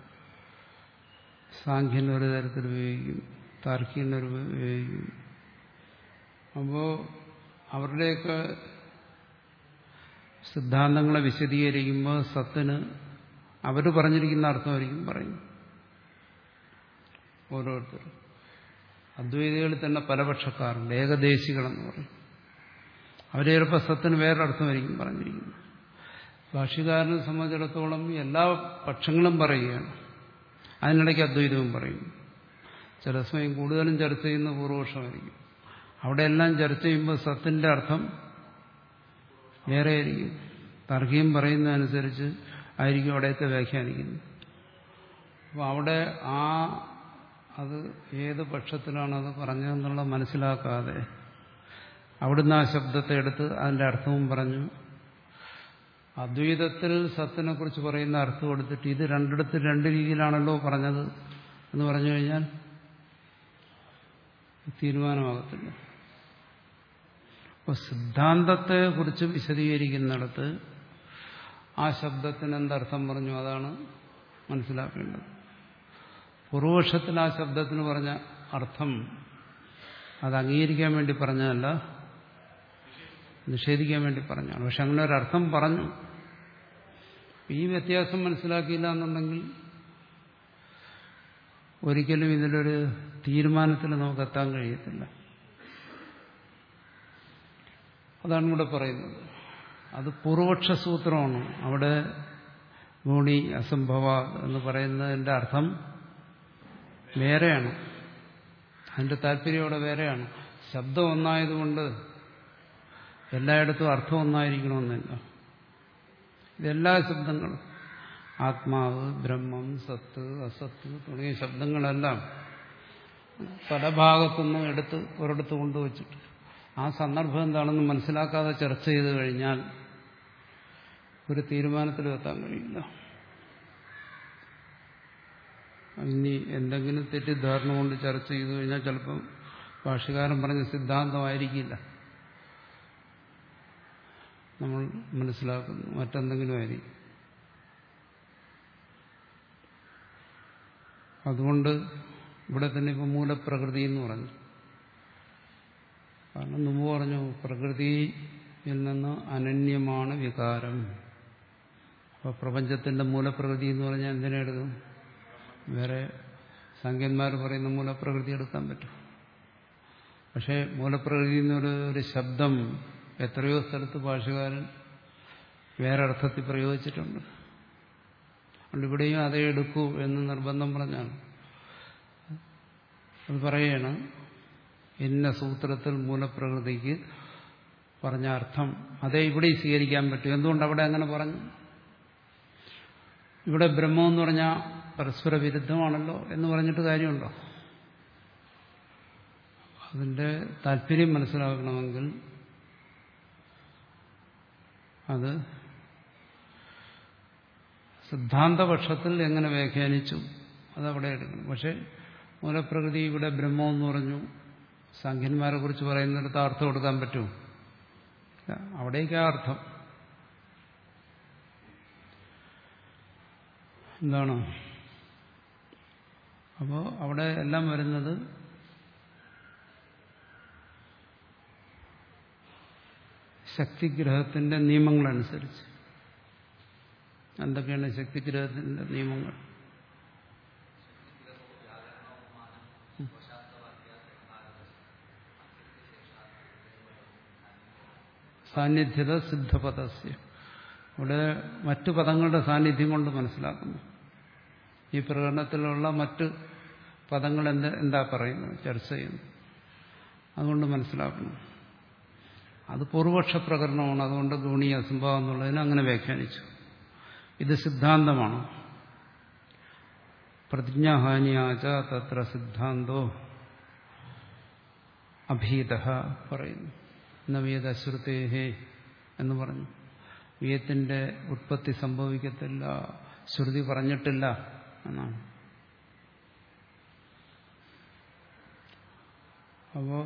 സാഖ്യൻ ഒരു തരത്തിൽ ഉപയോഗിക്കും, താർക്കികൻ ഒരു ഉപയോഗിക്കും. അപ്പോൾ അവരുടെയൊക്കെ സിദ്ധാന്തങ്ങളെ വിശദീകരിക്കുമ്പോൾ സത്തിന് അവർ പറഞ്ഞിരിക്കുന്ന അർത്ഥമായിരിക്കും പറയും ഓരോരുത്തർ. അദ്വൈതികളിൽ തന്നെ പല പക്ഷക്കാരുണ്ട്, ഏകദേശികളെന്ന് പറയും. അവർ ചിലപ്പോൾ സത്തിന് വേറൊരർത്ഥമായിരിക്കും പറഞ്ഞിരിക്കുന്നത്. ഭാഷ്യകാരനെ സംബന്ധിച്ചിടത്തോളം എല്ലാ പക്ഷങ്ങളും പറയുകയാണ്, അതിനിടയ്ക്ക് അദ്വൈതവും പറയും. ചില സമയം കൂടുതലും ചർച്ച ചെയ്യുന്ന പൂർവപക്ഷമായിരിക്കും. അവിടെയെല്ലാം ചർച്ച ചെയ്യുമ്പോൾ സത്തിന്റെ അർത്ഥം വേറെ ആയിരിക്കും. താർക്കികം പറയുന്നതനുസരിച്ച് ആയിരിക്കും അവിടെയൊക്കെ വ്യാഖ്യാനിക്കുന്നത്. അപ്പോൾ അവിടെ ആ അത് ഏത് പക്ഷത്തിലാണത് പറഞ്ഞതെന്നുള്ളത് മനസ്സിലാക്കാതെ അവിടുന്ന് ആ ശബ്ദത്തെ എടുത്ത് അതിൻ്റെ അർത്ഥവും പറഞ്ഞു. അദ്വൈതത്തിൽ സത്തിനെ കുറിച്ച് പറയുന്ന അർത്ഥം എടുത്തിട്ട് ഇത് രണ്ടിടത്ത് രണ്ട് രീതിയിലാണല്ലോ പറഞ്ഞത് എന്ന് പറഞ്ഞു കഴിഞ്ഞാൽ തീരുമാനമാകത്തില്ല. അപ്പോൾ സിദ്ധാന്തത്തെ കുറിച്ച് വിശദീകരിക്കുന്നിടത്ത് ആ ശബ്ദത്തിന് എന്തർത്ഥം പറഞ്ഞു അതാണ് മനസ്സിലാക്കേണ്ടത്. പൂർവപക്ഷത്തിൽ ആ ശബ്ദത്തിന് പറഞ്ഞ അർത്ഥം അത് അംഗീകരിക്കാൻ വേണ്ടി പറഞ്ഞതല്ല, നിഷേധിക്കാൻ വേണ്ടി പറഞ്ഞാണ്. പക്ഷെ അങ്ങനെ ഒരർത്ഥം പറഞ്ഞു. ഈ വ്യത്യാസം മനസ്സിലാക്കിയില്ല എന്നുണ്ടെങ്കിൽ ഒരിക്കലും ഇതിലൊരു തീരുമാനത്തിൽ നമുക്ക് എത്താൻ കഴിയത്തില്ല. അതാണ് ഇവിടെ പറയുന്നത്. അത് പൂർവപക്ഷ സൂത്രമാണ്. അവിടെ ഗുണി അസംഭവ എന്ന് പറയുന്നതിന്റെ അർത്ഥം വേറെയാണ്, അതിന്റെ താല്പര്യം അവിടെ വേറെയാണ്. ശബ്ദം ഒന്നായതുകൊണ്ട് എല്ലായിടത്തും അർത്ഥം ഒന്നായിരിക്കണമെന്നില്ല. ഇതെല്ലാ ശബ്ദങ്ങളും ആത്മാവ്, ബ്രഹ്മം, സത്ത്, അസത്ത് തുടങ്ങിയ ശബ്ദങ്ങളെല്ലാം പല ഭാഗത്തുനിന്നും എടുത്ത് ഒരിടത്ത് കൊണ്ടുവച്ചിട്ട് ആ സന്ദർഭം എന്താണെന്ന് മനസ്സിലാക്കാതെ ചർച്ച ചെയ്ത് കഴിഞ്ഞാൽ ഒരു തീരുമാനത്തിലെത്താൻ കഴിയില്ല. ഇനി എന്തെങ്കിലും തെറ്റിദ്ധാരണ കൊണ്ട് ചർച്ച ചെയ്തു കഴിഞ്ഞാൽ ചിലപ്പം ഭാഷ്യകാരൻ പറഞ്ഞ സിദ്ധാന്തമായിരിക്കില്ല നമ്മൾ മനസ്സിലാക്കുന്നു, മറ്റെന്തെങ്കിലും ആയിരിക്കും. അതുകൊണ്ട് ഇവിടെ തന്നെ ഇപ്പം മൂലപ്രകൃതി എന്ന് പറഞ്ഞു. കാരണം മുമ്പ് പറഞ്ഞു പ്രകൃതിയിൽ നിന്ന് അനന്യമാണ് വികാരം. അപ്പോൾ പ്രപഞ്ചത്തിന്റെ മൂലപ്രകൃതി എന്ന് പറഞ്ഞാൽ എന്തിനെ എടുക്കും? വേറെ സംഖ്യന്മാർ പറയുന്ന മൂലപ്രകൃതി എടുക്കാൻ പറ്റും. പക്ഷേ മൂലപ്രകൃതി എന്നൊരു ഒരു ശബ്ദം എത്രയോ സ്ഥലത്ത് ഭാഷകാരൻ വേറെ അർത്ഥത്തിൽ പ്രയോഗിച്ചിട്ടുണ്ട്. അതുകൊണ്ട് ഇവിടെയും അതേ എടുക്കൂ എന്ന് നിർബന്ധം പറഞ്ഞാണ്. അത് പറയാണ് ഇന്ന സൂത്രത്തിൽ മൂലപ്രകൃതിക്ക് പറഞ്ഞ അർത്ഥം അതേ ഇവിടെ സ്വീകരിക്കാൻ പറ്റും. എന്തുകൊണ്ട് അവിടെ അങ്ങനെ പറഞ്ഞു? ഇവിടെ ബ്രഹ്മം എന്ന് പറഞ്ഞാൽ പരസ്പര വിരുദ്ധമാണല്ലോ എന്ന് പറഞ്ഞിട്ട് കാര്യമുണ്ടോ? അതിന്റെ താല്പര്യം മനസ്സിലാക്കണമെങ്കിൽ അത് സിദ്ധാന്തപക്ഷത്തിൽ എങ്ങനെ വ്യാഖ്യാനിച്ചു അതവിടെ എടുക്കണം. പക്ഷെ മൂലപ്രകൃതി ഇവിടെ ബ്രഹ്മം എന്ന് പറഞ്ഞു, സാഖ്യന്മാരെ കുറിച്ച് പറയുന്നിടത്ത് അർത്ഥം കൊടുക്കാൻ പറ്റുമോ? അവിടേക്കാ അർത്ഥം എന്താണ്? അപ്പോൾ അവിടെ എല്ലാം വരുന്നത് ശക്തിഗ്രഹത്തിന്റെ നിയമങ്ങളനുസരിച്ച്. എന്തൊക്കെയാണ് ശക്തിഗ്രഹത്തിന്റെ നിയമങ്ങൾ? സാന്നിധ്യത സിദ്ധപദസ്യ. ഇവിടെ മറ്റു പദങ്ങളുടെ സാന്നിധ്യം കൊണ്ട് മനസ്സിലാക്കുന്നു. ഈ പ്രകടനത്തിലുള്ള മറ്റ് പദങ്ങൾ എന്താ എന്താ പറയുന്നത്, ചർച്ച ചെയ്യുന്നു, അതുകൊണ്ട് മനസ്സിലാക്കുന്നു. അത് പൂർവപക്ഷ പ്രകരണമാണ്. അതുകൊണ്ട് ഗുണി അസംഭവം എന്നുള്ളതിന് അങ്ങനെ വ്യാഖ്യാനിച്ചു. ഇത് സിദ്ധാന്തമാണ്. പ്രതിജ്ഞാഹാനിയാച തത്ര സിദ്ധാന്തോ അഭീത പറയുന്നു. നവീയത ശ്രുതേഹേ എന്ന് പറഞ്ഞു. വീയത്തിന്റെ ഉത്പത്തി സംഭവിക്കത്തില്ല, ശ്രുതി പറഞ്ഞിട്ടില്ല എന്നാണ്. അപ്പോ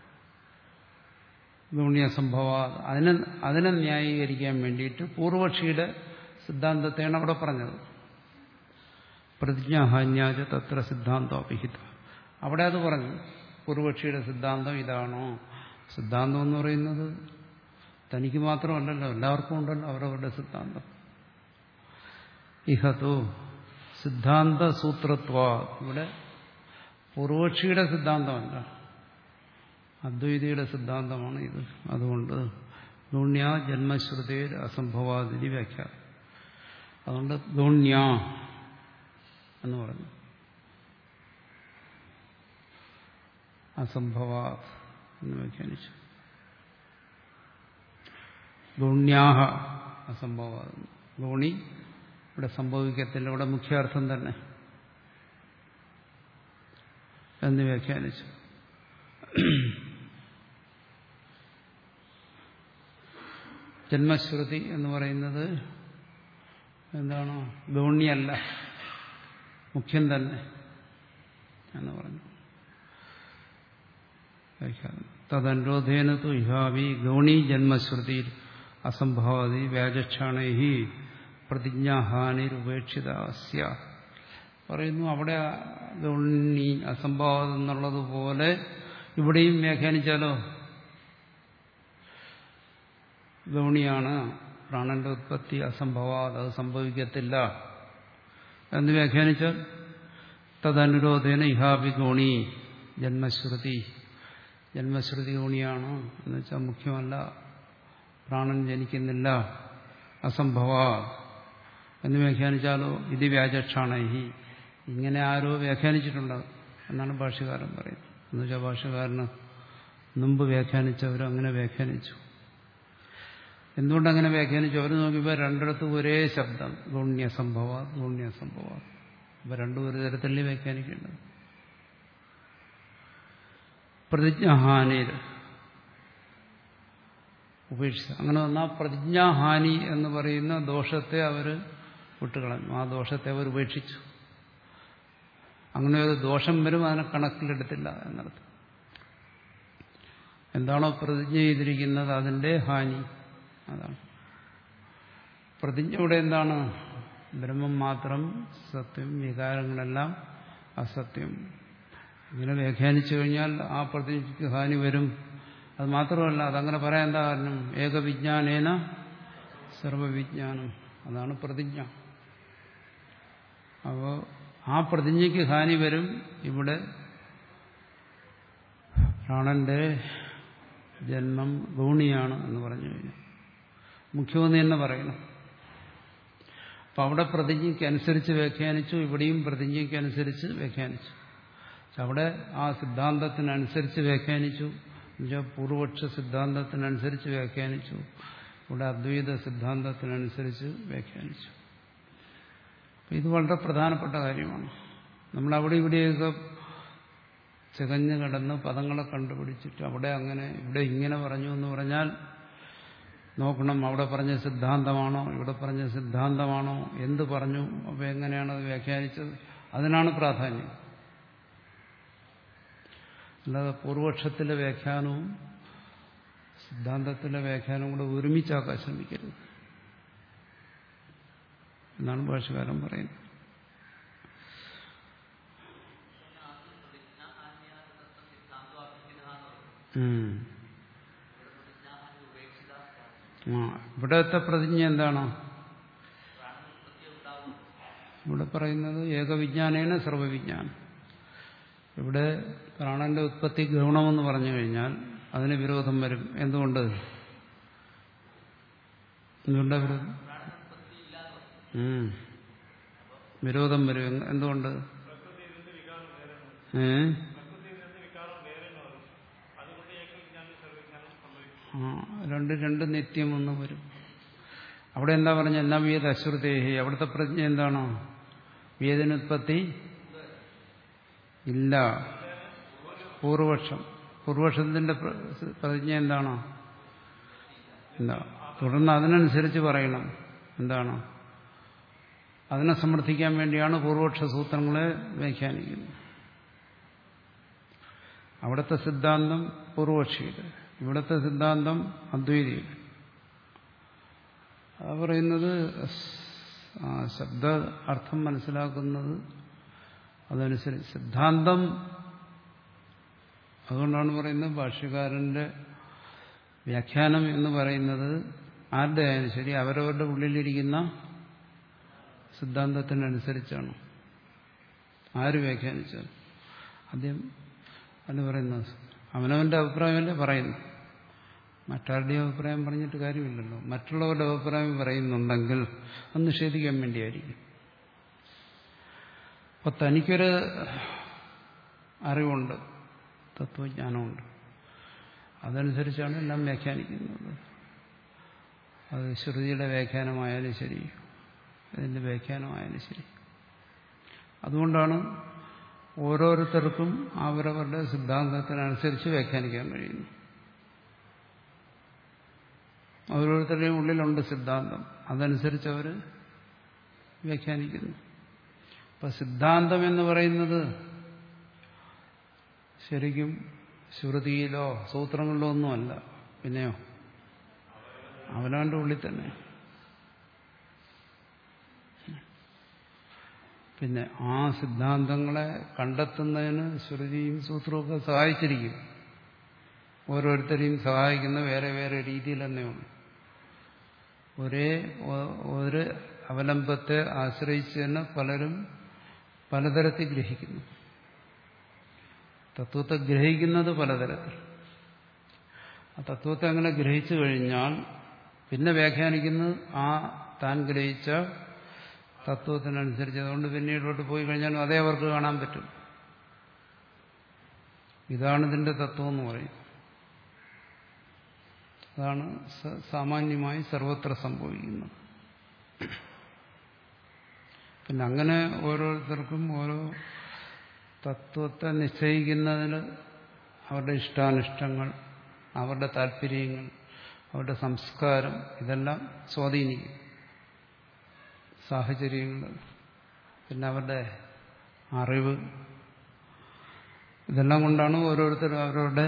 ഗൗണ്യസംഭവ അതിനെ അതിനെ ന്യായീകരിക്കാൻ വേണ്ടിയിട്ട് പൂർവപക്ഷിയുടെ സിദ്ധാന്തത്തെയാണ് അവിടെ പറഞ്ഞത്. പ്രതിജ്ഞാഹാന്യാജ തത്ര സിദ്ധാന്തം അഭിഹിത. അവിടെ അത് പറഞ്ഞു. പൂർവപക്ഷിയുടെ സിദ്ധാന്തം ഇതാണോ? സിദ്ധാന്തം എന്ന് പറയുന്നത് തനിക്ക് മാത്രമല്ലല്ലോ, എല്ലാവർക്കും ഉണ്ടല്ലോ അവരവരുടെ സിദ്ധാന്തം. ഇഹതോ സിദ്ധാന്ത സൂത്രത്വ. ഇവിടെ പൂർവപക്ഷിയുടെ സിദ്ധാന്തമല്ല, അദ്വൈതിയുടെ സിദ്ധാന്തമാണ് ഇത്. അതുകൊണ്ട് ഗൗണ്യ ജന്മശ്രുതേർ അസംഭവാദിനി വ്യാഖ്യാനം. അതുകൊണ്ട് ഗൗണ്യ എന്ന് പറഞ്ഞു. അസംഭവാ എന്ന് വ്യാഖ്യാനിച്ചു. ഗൗണ്യാഹ അസംഭവാ. ഗൗണി ഇവിടെ സംഭവിക്കത്തില്ല, ഇവിടെ മുഖ്യാർത്ഥം തന്നെ എന്ന് വ്യാഖ്യാനിച്ചു. ജന്മശ്രുതി എന്ന് പറയുന്നത് എന്താണ്? ഗൗണ്യല്ല, മുഖ്യം തന്നെ എന്ന് പറഞ്ഞു. തദനുരോധേന തു ഇഹാവി ഗൗണി ജന്മശ്രുതി അസംഭവാദി വ്യാജക്ഷാണൈ പ്രതിജ്ഞാഹാനിരുപേക്ഷിത സ്യ പറയുന്നു. അവിടെ ഗൗണി അസംഭവാദം എന്നുള്ളതുപോലെ ഇവിടെയും വ്യാഖ്യാനിച്ചാലോ? ഗൗണിയാണ്, പ്രാണന്റെ ഉത്പത്തി അസംഭവാദ്, അത് സംഭവിക്കത്തില്ല എന്ന് വ്യാഖ്യാനിച്ചാൽ തദനുരോധേന ഇഹാവി ഗൗണി ജന്മശ്രുതി. ജന്മശ്രുതി ഗൗണിയാണ് എന്ന് വെച്ചാൽ മുഖ്യമല്ല, പ്രാണൻ ജനിക്കുന്നില്ല, അസംഭവാ എന്ന് വ്യാഖ്യാനിച്ചാലോ? ഇത് വ്യാജക്ഷാണൈഹി. ഇങ്ങനെ ആരോ വ്യാഖ്യാനിച്ചിട്ടുണ്ട് എന്നാണ് ഭാഷ്യകാരൻ പറയുന്നത്. എന്നുവെച്ചാൽ ഭാഷ്യകാരന് മുമ്പ് വ്യാഖ്യാനിച്ചവരും അങ്ങനെ വ്യാഖ്യാനിച്ചു. എന്തുകൊണ്ടങ്ങനെ വ്യാഖ്യാനിച്ചു? അവർ നോക്കിയപ്പോൾ രണ്ടിടത്തും ഒരേ ശബ്ദം, ഗുണ്യസംഭവ ഗുണ്യസംഭവ. അപ്പൊ രണ്ടും ഒരു തരത്തിലേ വ്യാഖ്യാനിക്കേണ്ടത്. പ്രതിജ്ഞാഹാനി ഉപേക്ഷിച്ച അങ്ങനെ വന്നാൽ പ്രതിജ്ഞാഹാനി എന്ന് പറയുന്ന ദോഷത്തെ അവർ വിട്ടുകളഞ്ഞു. ആ ദോഷത്തെ അവർ ഉപേക്ഷിച്ചു. അങ്ങനെ ഒരു ദോഷം വരും, അതിനെ കണക്കിലെടുത്തില്ല എന്നർത്ഥം. എന്താണോ പ്രതിജ്ഞ ചെയ്തിരിക്കുന്നത് അതിന്റെ ഹാനി, അതാണ് പ്രതിജ്ഞയുടെ. എന്താണ്? ബ്രഹ്മം മാത്രം സത്യം, വികാരങ്ങളെല്ലാം അസത്യം. ഇങ്ങനെ വ്യാഖ്യാനിച്ചു കഴിഞ്ഞാൽ ആ പ്രതിജ്ഞയ്ക്ക് ഹാനി വരും. അത് മാത്രമല്ല, അതങ്ങനെ പറയാൻ എന്താ കാരണം? ഏകവിജ്ഞാനേന സർവവിജ്ഞാനം, അതാണ് പ്രതിജ്ഞ. അപ്പോൾ ആ പ്രതിജ്ഞയ്ക്ക് ഹാനി വരും. ഇവിടെ പ്രാണന്റെ ജന്മം ഗൗണിയാണ് എന്ന് പറഞ്ഞു കഴിഞ്ഞാൽ മുഖ്യമെന്ന് തന്നെ പറയണം. അപ്പം അവിടെ പ്രതിജ്ഞയ്ക്ക് അനുസരിച്ച് വ്യാഖ്യാനിച്ചു, ഇവിടെയും പ്രതിജ്ഞയ്ക്ക് അനുസരിച്ച് വ്യാഖ്യാനിച്ചു. അവിടെ ആ സിദ്ധാന്തത്തിനനുസരിച്ച് വ്യാഖ്യാനിച്ചു, എന്നുവെച്ചാൽ പൂർവപക്ഷ സിദ്ധാന്തത്തിനനുസരിച്ച് വ്യാഖ്യാനിച്ചു. ഇവിടെ അദ്വൈത സിദ്ധാന്തത്തിനനുസരിച്ച് വ്യാഖ്യാനിച്ചു. ഇത് വളരെ പ്രധാനപ്പെട്ട കാര്യമാണ്. നമ്മളവിടെ ഇവിടെയൊക്കെ ചികഞ്ഞു കിടന്ന് പദങ്ങളെ കണ്ടുപിടിച്ചിട്ട് അവിടെ അങ്ങനെ ഇവിടെ ഇങ്ങനെ പറഞ്ഞു എന്ന് പറഞ്ഞാൽ നോക്കണം, അവിടെ പറഞ്ഞ സിദ്ധാന്തമാണോ ഇവിടെ പറഞ്ഞ സിദ്ധാന്തമാണോ, എന്ത് പറഞ്ഞു, അപ്പോൾ എങ്ങനെയാണ് അത് വ്യാഖ്യാനിച്ചത്, അതിനാണ് പ്രാധാന്യം. അല്ലാതെ പൂർവപക്ഷത്തിലെ വ്യാഖ്യാനവും സിദ്ധാന്തത്തിലെ വ്യാഖ്യാനവും കൂടെ ഒരുമിച്ചാക്കാൻ ശ്രമിക്കരുത് എന്നാണ് ഭാഷ്യകാരൻ പറയുന്നത്. ആ ഇവിടത്തെ പ്രതിജ്ഞ എന്താണ്? ഇവിടെ പറയുന്നത് ഏകവിജ്ഞാനേന സർവവിജ്ഞാനം. ഇവിടെ പ്രാണന്റെ ഉത്പത്തി ഗൗണമെന്ന് പറഞ്ഞു കഴിഞ്ഞാൽ അതിന് വിരോധം വരും. എന്തുകൊണ്ട്? എന്തുകൊണ്ടാ വിരോധം? വിരോധം വരും. എന്തുകൊണ്ട്? ഏ ആ രണ്ട് രണ്ട് നിത്യമൊന്നും വരും. അവിടെ എന്താ പറഞ്ഞ എന്നാ വേദ അശ്രുതേഹി, അവിടുത്തെ പ്രതിജ്ഞ എന്താണോ? വേദനുത്പത്തി ഇല്ല. പൂർവപക്ഷം പൂർവപക്ഷത്തിന്റെ പ്രതിജ്ഞ എന്താണോ? എന്താ? തുടർന്ന് അതിനനുസരിച്ച് പറയണം. എന്താണ്? അതിനെ സമർത്ഥിക്കാൻ വേണ്ടിയാണ് പൂർവപക്ഷ സൂത്രങ്ങളെ വ്യാഖ്യാനിക്കുന്നത്. അവിടുത്തെ സിദ്ധാന്തം പൂർവപക്ഷിയുടെ, ഇവിടുത്തെ സിദ്ധാന്തം അദ്വൈതിയുടെ. അത് പറയുന്നത് ശബ്ദ അർത്ഥം മനസ്സിലാക്കുന്നത് അതനുസരിച്ച് സിദ്ധാന്തം. അതുകൊണ്ടാണ് പറയുന്നത് ഭാഷ്യകാരന്റെ വ്യാഖ്യാനം എന്ന് പറയുന്നത് ആരുടെ ആയാലും ശരി അവരവരുടെ ഉള്ളിലിരിക്കുന്ന സിദ്ധാന്തത്തിനനുസരിച്ചാണ് ആര് വ്യാഖ്യാനിച്ചാൽ. ആദ്യം എന്ന് പറയുന്നത് അവനവന്റെ അഭിപ്രായമല്ലേ പറയുന്നു. മറ്റാരുടെയും അഭിപ്രായം പറഞ്ഞിട്ട് കാര്യമില്ലല്ലോ. മറ്റുള്ളവരുടെ അഭിപ്രായം പറയുന്നുണ്ടെങ്കിൽ അത് നിഷേധിക്കാൻ വേണ്ടിയായിരിക്കും. അപ്പൊ തനിക്കൊരു അറിവുണ്ട്, തത്വജ്ഞാനമുണ്ട്, അതനുസരിച്ചാണ് എല്ലാം വ്യാഖ്യാനിക്കുന്നത്. അത് ശ്രുതിയുടെ വ്യാഖ്യാനമായാലും ശരി, അതിന്റെ വ്യാഖ്യാനമായാലും ശരി. അതുകൊണ്ടാണ് ഓരോരുത്തർക്കും അവരവരുടെ സിദ്ധാന്തത്തിനനുസരിച്ച് വ്യാഖ്യാനിക്കാൻ കഴിയുന്നു. ഓരോരുത്തരുടെയും ഉള്ളിലുണ്ട് സിദ്ധാന്തം, അതനുസരിച്ച് അവർ വ്യാഖ്യാനിക്കുന്നു. അപ്പൊ സിദ്ധാന്തം എന്ന് പറയുന്നത് ശരിക്കും ശ്രുതിയിലോ സൂത്രങ്ങളിലോ ഒന്നുമല്ല, പിന്നെയോ അവനവന്റെ ഉള്ളിൽ തന്നെ. പിന്നെ ആ സിദ്ധാന്തങ്ങളെ കണ്ടെത്തുന്നതിന് ശ്രുതിയും സൂത്രമൊക്കെ സഹായിച്ചിരിക്കും. ഓരോരുത്തരെയും സഹായിക്കുന്ന വേറെ വേറെ രീതിയിൽ തന്നെയുണ്ട്. ഒരേ ഒരു അവലംബത്തെ ആശ്രയിച്ച് തന്നെ പലരും പലതരത്തിൽ ഗ്രഹിക്കുന്നു. തത്വത്തെ ഗ്രഹിക്കുന്നത് പലതരത്തിൽ. ആ തത്വത്തെ അങ്ങനെ ഗ്രഹിച്ചു കഴിഞ്ഞാൽ പിന്നെ വ്യാഖ്യാനിക്കുന്നത് ആ താൻ ഗ്രഹിച്ച തത്വത്തിനനുസരിച്ച്. അതുകൊണ്ട് പിന്നീടോട്ട് പോയി കഴിഞ്ഞാലും അതേ അവർക്ക് കാണാൻ പറ്റും. ഇതാണ് ഇതിന്റെ തത്വം എന്ന് പറയും. അതാണ് സാമാന്യമായി സർവത്ര സംഭവിക്കുന്നത്. പിന്നെ അങ്ങനെ ഓരോരുത്തർക്കും ഓരോ തത്വത്തെ നിശ്ചയിക്കുന്നതിന് അവരുടെ ഇഷ്ടാനിഷ്ടങ്ങൾ, അവരുടെ താല്പര്യങ്ങൾ, അവരുടെ സംസ്കാരം ഇതെല്ലാം സ്വാധീനിക്കും. സാഹചര്യങ്ങൾ, പിന്നെ അവരുടെ അറിവ്, ഇതെല്ലാം കൊണ്ടാണ് ഓരോരുത്തരും അവരവരുടെ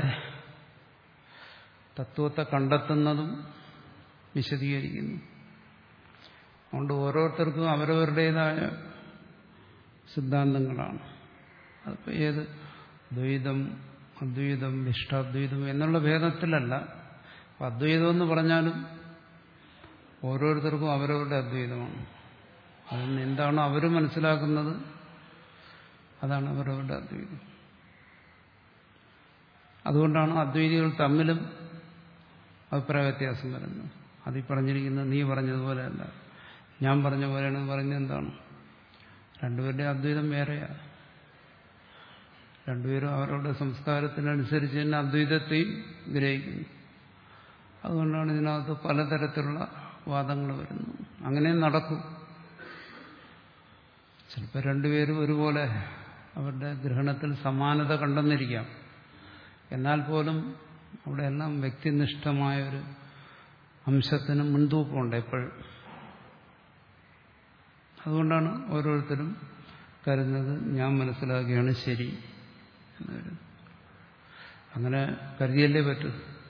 തത്വത്തെ കണ്ടെത്തുന്നതും വിശദീകരിക്കുന്നു. അതുകൊണ്ട് ഓരോരുത്തർക്കും അവരവരുടേതായ സിദ്ധാന്തങ്ങളാണ്. അതിപ്പോൾ ഏത് ദ്വൈതം, അദ്വൈതം, ഇഷ്ടാദ്വൈതം എന്നുള്ള ഭേദത്തിലല്ല. അദ്വൈതം എന്ന് പറഞ്ഞാലും ഓരോരുത്തർക്കും അവരവരുടെ അദ്വൈതമാണ്. അതിന് എന്താണോ അവർ മനസ്സിലാക്കുന്നത് അതാണ് അവരവരുടെ അദ്വൈതം. അതുകൊണ്ടാണ് അദ്വൈതികൾ തമ്മിലും അഭിപ്രായ വ്യത്യാസം വരുന്നത്. അതിൽ പറഞ്ഞിരിക്കുന്നത് നീ പറഞ്ഞതുപോലെയല്ല, ഞാൻ പറഞ്ഞ പോലെയാണ് പറയുന്നത്. എന്താണ്? രണ്ടുപേരുടെ അദ്വൈതം വേറെയാണ്. രണ്ടുപേരും അവരുടെ സംസ്കാരത്തിനനുസരിച്ച് തന്നെ അദ്വൈതത്തെയും ഗ്രഹിക്കുന്നു. അതുകൊണ്ടാണ് ഇതിനകത്ത് പലതരത്തിലുള്ള വാദങ്ങൾ വരുന്നത്. അങ്ങനെ നടക്കും. ചിലപ്പോൾ രണ്ടുപേരും ഒരുപോലെ അവരുടെ ഗ്രഹണത്തിൽ സമാനത കണ്ടെന്നിരിക്കാം. എന്നാൽ പോലും അവിടെയെല്ലാം വ്യക്തിനിഷ്ഠമായ ഒരു അംശത്തിന് മുൻതൂക്കമുണ്ട് എപ്പോഴും. അതുകൊണ്ടാണ് ഓരോരുത്തരും കരുതുന്നത് ഞാൻ മനസ്സിലാക്കുകയാണ് ശരി എന്ന് കരുതുന്നത്. അങ്ങനെ കരുതിയല്ലേ പറ്റൂ.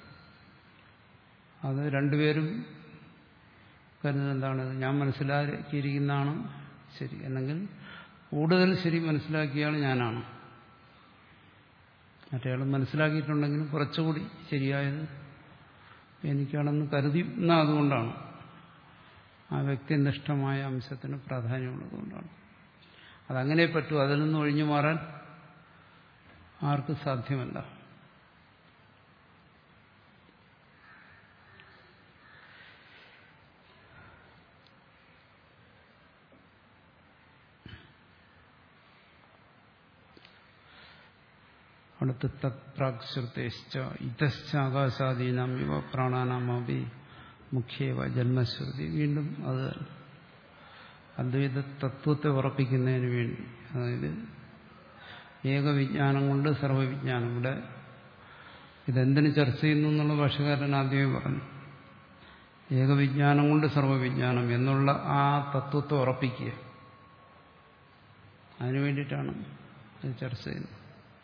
അത് രണ്ടുപേരും കരുതുന്നത് എന്താണ്? ഞാൻ മനസ്സിലാക്കിയിരിക്കുന്നതാണ് ശരി, അല്ലെങ്കിൽ കൂടുതൽ ശരി മനസ്സിലാക്കിയാൽ ഞാനാണ്. മറ്റേയാൾ മനസ്സിലാക്കിയിട്ടുണ്ടെങ്കിലും കുറച്ചുകൂടി ശരിയായത് എനിക്കാണെന്ന് കരുതുന്ന അതുകൊണ്ടാണ്. ആ വ്യക്തിനിഷ്ഠമായ അംശത്തിന് പ്രാധാന്യമുള്ളതുകൊണ്ടാണ്. അതങ്ങനെ പറ്റൂ. അതിൽ നിന്ന് ഒഴിഞ്ഞു മാറാൻ ആർക്കും സാധ്യമല്ല. അടുത്ത് തത്പ്രാക്ശ്രുതേശ്ച ഇതശ്ചാകാശാദീനാം ഇവ പ്രാണാനാമപി മുഖ്യേവ ജന്മശ്രുതി. വീണ്ടും അത് അദ്വൈത തത്വത്തെ ഉറപ്പിക്കുന്നതിന് വേണ്ടി, അതായത് ഏകവിജ്ഞാനം കൊണ്ട് സർവവിജ്ഞാനം. ഇവിടെ ഇതെന്തിനു ചർച്ച ചെയ്യുന്നു എന്നുള്ള ഭാഷകാരൻ ആദ്യമേ പറഞ്ഞു. ഏകവിജ്ഞാനം കൊണ്ട് സർവവിജ്ഞാനം എന്നുള്ള ആ തത്വത്തെ ഉറപ്പിക്കുക, അതിനു വേണ്ടിയിട്ടാണ് ഇത് ചർച്ച ചെയ്യുന്നത്.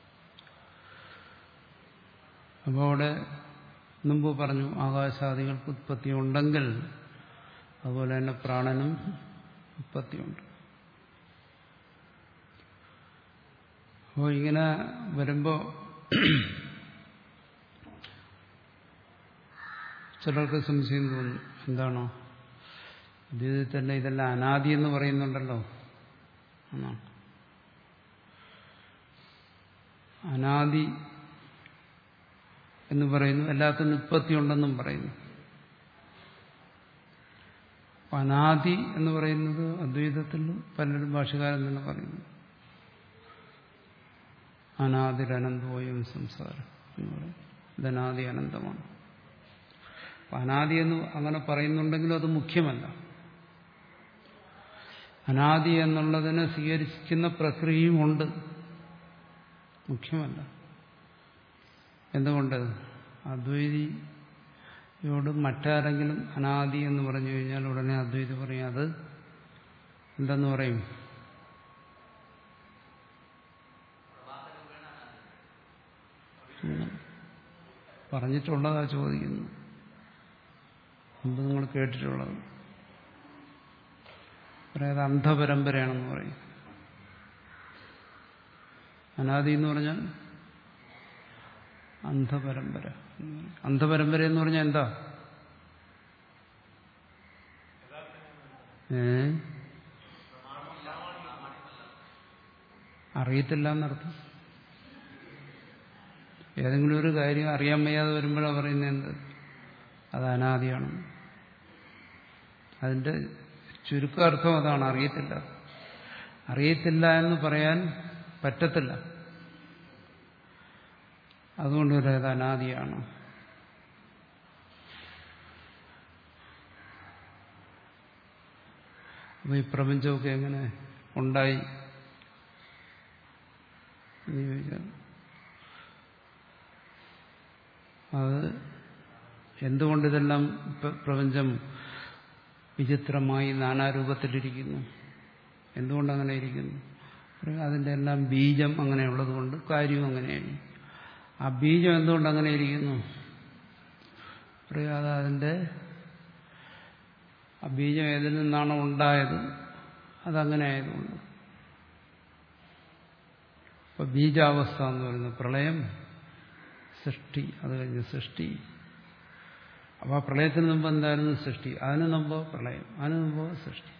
അപ്പോൾ അവിടെ മുമ്പ് പറഞ്ഞു ആകാശാദികൾക്ക് ഉത്പത്തി ഉണ്ടെങ്കിൽ അതുപോലെ തന്നെ പ്രാണനും ഉത്പത്തിയുണ്ട്. അപ്പോൾ ഇങ്ങനെ വരുമ്പോൾ ചിലർക്ക് സംശയം തോന്നും. എന്താണോ ഇതിൽ തന്നെ ഇതെല്ലാം അനാദി എന്ന് പറയുന്നുണ്ടല്ലോ എന്നാണ്. അനാദി എന്ന് പറയുന്നു, എല്ലാത്തിനും ഉത്പത്തി ഉണ്ടെന്നും പറയുന്നു. അനാദി എന്ന് പറയുന്നത് അദ്വൈതത്തിൽ പലരും ഭാഷകാരൻ തന്നെ പറയുന്നു. അനാദിരനന്തോയം സംസാരം എന്ന് പറയും. ഇതനാദി അനന്തമാണ്. അനാദി എന്ന് അങ്ങനെ പറയുന്നുണ്ടെങ്കിലും അത് മുഖ്യമല്ല. അനാദി എന്നുള്ളതിനെ സ്വീകരിക്കുന്ന പ്രക്രിയയും ഉണ്ട്, മുഖ്യമല്ല. എന്തുകൊണ്ട്? അദ്വൈതിയോട് മറ്റാരെങ്കിലും അനാദി എന്ന് പറഞ്ഞു കഴിഞ്ഞാൽ ഉടനെ അദ്വൈതി പറയും അത് എന്തെന്ന് പറയും? പറഞ്ഞിട്ടുള്ളതാ ചോദിക്കുന്നു. മുമ്പ് നിങ്ങൾ കേട്ടിട്ടുള്ളത് പറയാതെ അന്ധപരമ്പരയാണെന്ന് പറയും. അനാദി എന്ന് പറഞ്ഞാൽ അന്ധപരമ്പര. അന്ധപരമ്പര എന്ന് പറഞ്ഞാൽ എന്താ? ഏ അറിയത്തില്ല എന്നർത്ഥം. ഏതെങ്കിലും ഒരു കാര്യം അറിയാൻ വയ്യാതെ വരുമ്പോഴാണ് പറയുന്നത് എന്ത്? അത് അനാദിയാണ്. അതിന്റെ ചുരുക്കാർത്ഥം അതാണ്, അറിയത്തില്ല. അറിയത്തില്ല എന്ന് പറയാൻ പറ്റത്തില്ല. അതുകൊണ്ട് അത് അനാദിയാണ്. അപ്പൊ ഈ പ്രപഞ്ചമൊക്കെ എങ്ങനെ ഉണ്ടായി എന്ന് ചോദിച്ചാൽ അത് എന്തുകൊണ്ടിതെല്ലാം പ്രപഞ്ചം വിചിത്രമായി നാനാരൂപത്തിലിരിക്കുന്നു, എന്തുകൊണ്ടങ്ങനെ ഇരിക്കുന്നു? അതിൻ്റെ എല്ലാം ബീജം അങ്ങനെയുള്ളത് കൊണ്ട് കാര്യവും അങ്ങനെയാണ്. ആ ബീജം എന്തുകൊണ്ട് അങ്ങനെ ഇരിക്കുന്നു? പറയാതെ അതിൻ്റെ ആ ബീജം ഏതിൽ നിന്നാണോ ഉണ്ടായത് അതങ്ങനെ ആയതുകൊണ്ട്. ഇപ്പൊ ബീജാവസ്ഥ എന്ന് പറയുന്നത് പ്രളയം, സൃഷ്ടി, അത് കഴിഞ്ഞ് സൃഷ്ടി. അപ്പൊ ആ പ്രളയത്തിന് മുമ്പ് എന്തായിരുന്നു? സൃഷ്ടി. അതിന് മുമ്പ് പ്രളയം, അതിന് മുമ്പ് സൃഷ്ടി.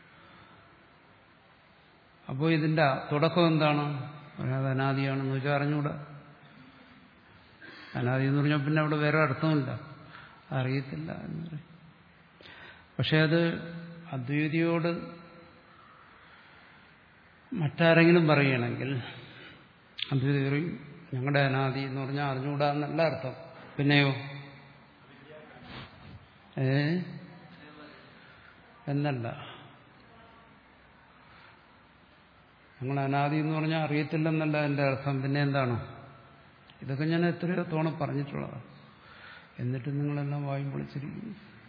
അപ്പോൾ ഇതിന്റെ തുടക്കം എന്താണ്? അത് അനാദിയാണെന്ന് വെച്ചാൽ അറിഞ്ഞൂടാ. അനാദി എന്ന് പറഞ്ഞാൽ പിന്നെ അവിടെ വേറെ അർത്ഥമില്ല, അറിയത്തില്ല എന്ന് പറയും. പക്ഷെ അത് അദ്വൈതിയോട് മറ്റാരെങ്കിലും പറയുകയാണെങ്കിൽ അദ്വൈതി പറയും ഞങ്ങളുടെ അനാദി എന്ന് പറഞ്ഞാൽ അറിഞ്ഞുകൂടാ എന്നല്ല അർത്ഥം. പിന്നെയോ ഏ എന്നല്ല, ഞങ്ങൾ അനാദി എന്ന് പറഞ്ഞാൽ അറിയത്തില്ലെന്നല്ല എൻ്റെ അർത്ഥം. പിന്നെ എന്താണ്? ഇതൊക്കെ ഞാൻ എത്രയോ തവണ പറഞ്ഞിട്ടുള്ളതാണ്. എന്നിട്ട് നിങ്ങളെല്ലാം വായും പൊളിച്ചിരിക്കുന്നു.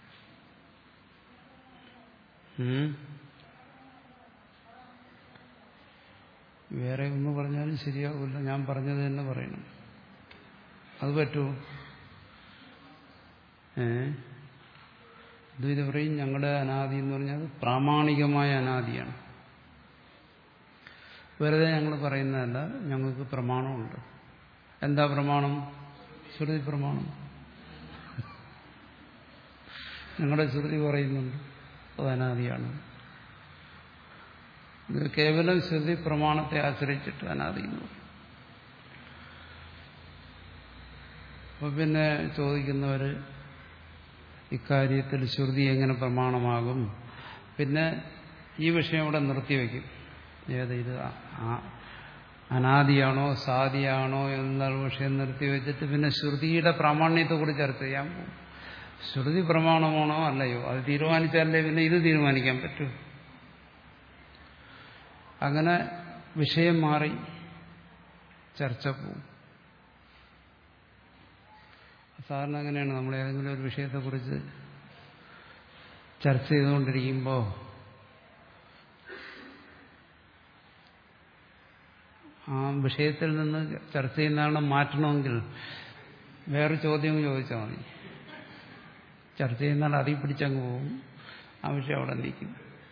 വേറെ ഒന്ന് പറഞ്ഞാലും ശരിയാവില്ല, ഞാൻ പറഞ്ഞത് തന്നെ പറയണം. അത് പറ്റുമോ? ഏ ഇത് പറയും ഞങ്ങളുടെ അനാദി എന്ന് പറഞ്ഞാൽ അത് പ്രാമാണികമായ അനാദിയാണ്. വെറുതെ ഞങ്ങൾ പറയുന്നതല്ല, ഞങ്ങൾക്ക് പ്രമാണമുണ്ട്. എന്താ പ്രമാണം? ശ്രുതി പ്രമാണം. ഞങ്ങളുടെ ശ്രുതി പറയുന്നുണ്ട് അത് അനാദിയാണ്. ഇത് കേവലം ശ്രുതി പ്രമാണത്തെ ആശ്രയിച്ചിട്ട് അനാദി എന്ന് പറയും. അപ്പൊ പിന്നെ ചോദിക്കുന്നവര് ഇക്കാര്യത്തിൽ ശ്രുതി എങ്ങനെ പ്രമാണമാകും? പിന്നെ ഈ വിഷയം ഇവിടെ നിർത്തിവെക്കും. ഏത് ഇത് അനാദിയാണോ സാദിയാണോ എന്നുള്ള വിഷയം നിർത്തിവെച്ചിട്ട് പിന്നെ ശ്രുതിയുടെ പ്രാമാണ്യത്തെക്കുറിച്ച് ചർച്ച ചെയ്യാൻ പോകും. ശ്രുതി പ്രമാണമാണോ അല്ലയോ അത് തീരുമാനിച്ചാലേ പിന്നെ ഇത് തീരുമാനിക്കാൻ പറ്റൂ. അങ്ങനെ വിഷയം മാറി ചർച്ച പോകും. സാധാരണ അങ്ങനെയാണ്, നമ്മൾ ഏതെങ്കിലും ഒരു വിഷയത്തെക്കുറിച്ച് ചർച്ച ചെയ്തുകൊണ്ടിരിക്കുമ്പോൾ ആ വിഷയത്തിൽ നിന്ന് ചർച്ച ചെയ്യുന്നതാണ് മാറ്റണമെങ്കിൽ വേറെ ചോദ്യം ചോദിച്ചാൽ മതി. ചർച്ച ചെയ്യുന്നാൽ അതിൽ പിടിച്ചങ്ങ് പോകും, ആ വിഷയം അവിടെ നിൽക്കും.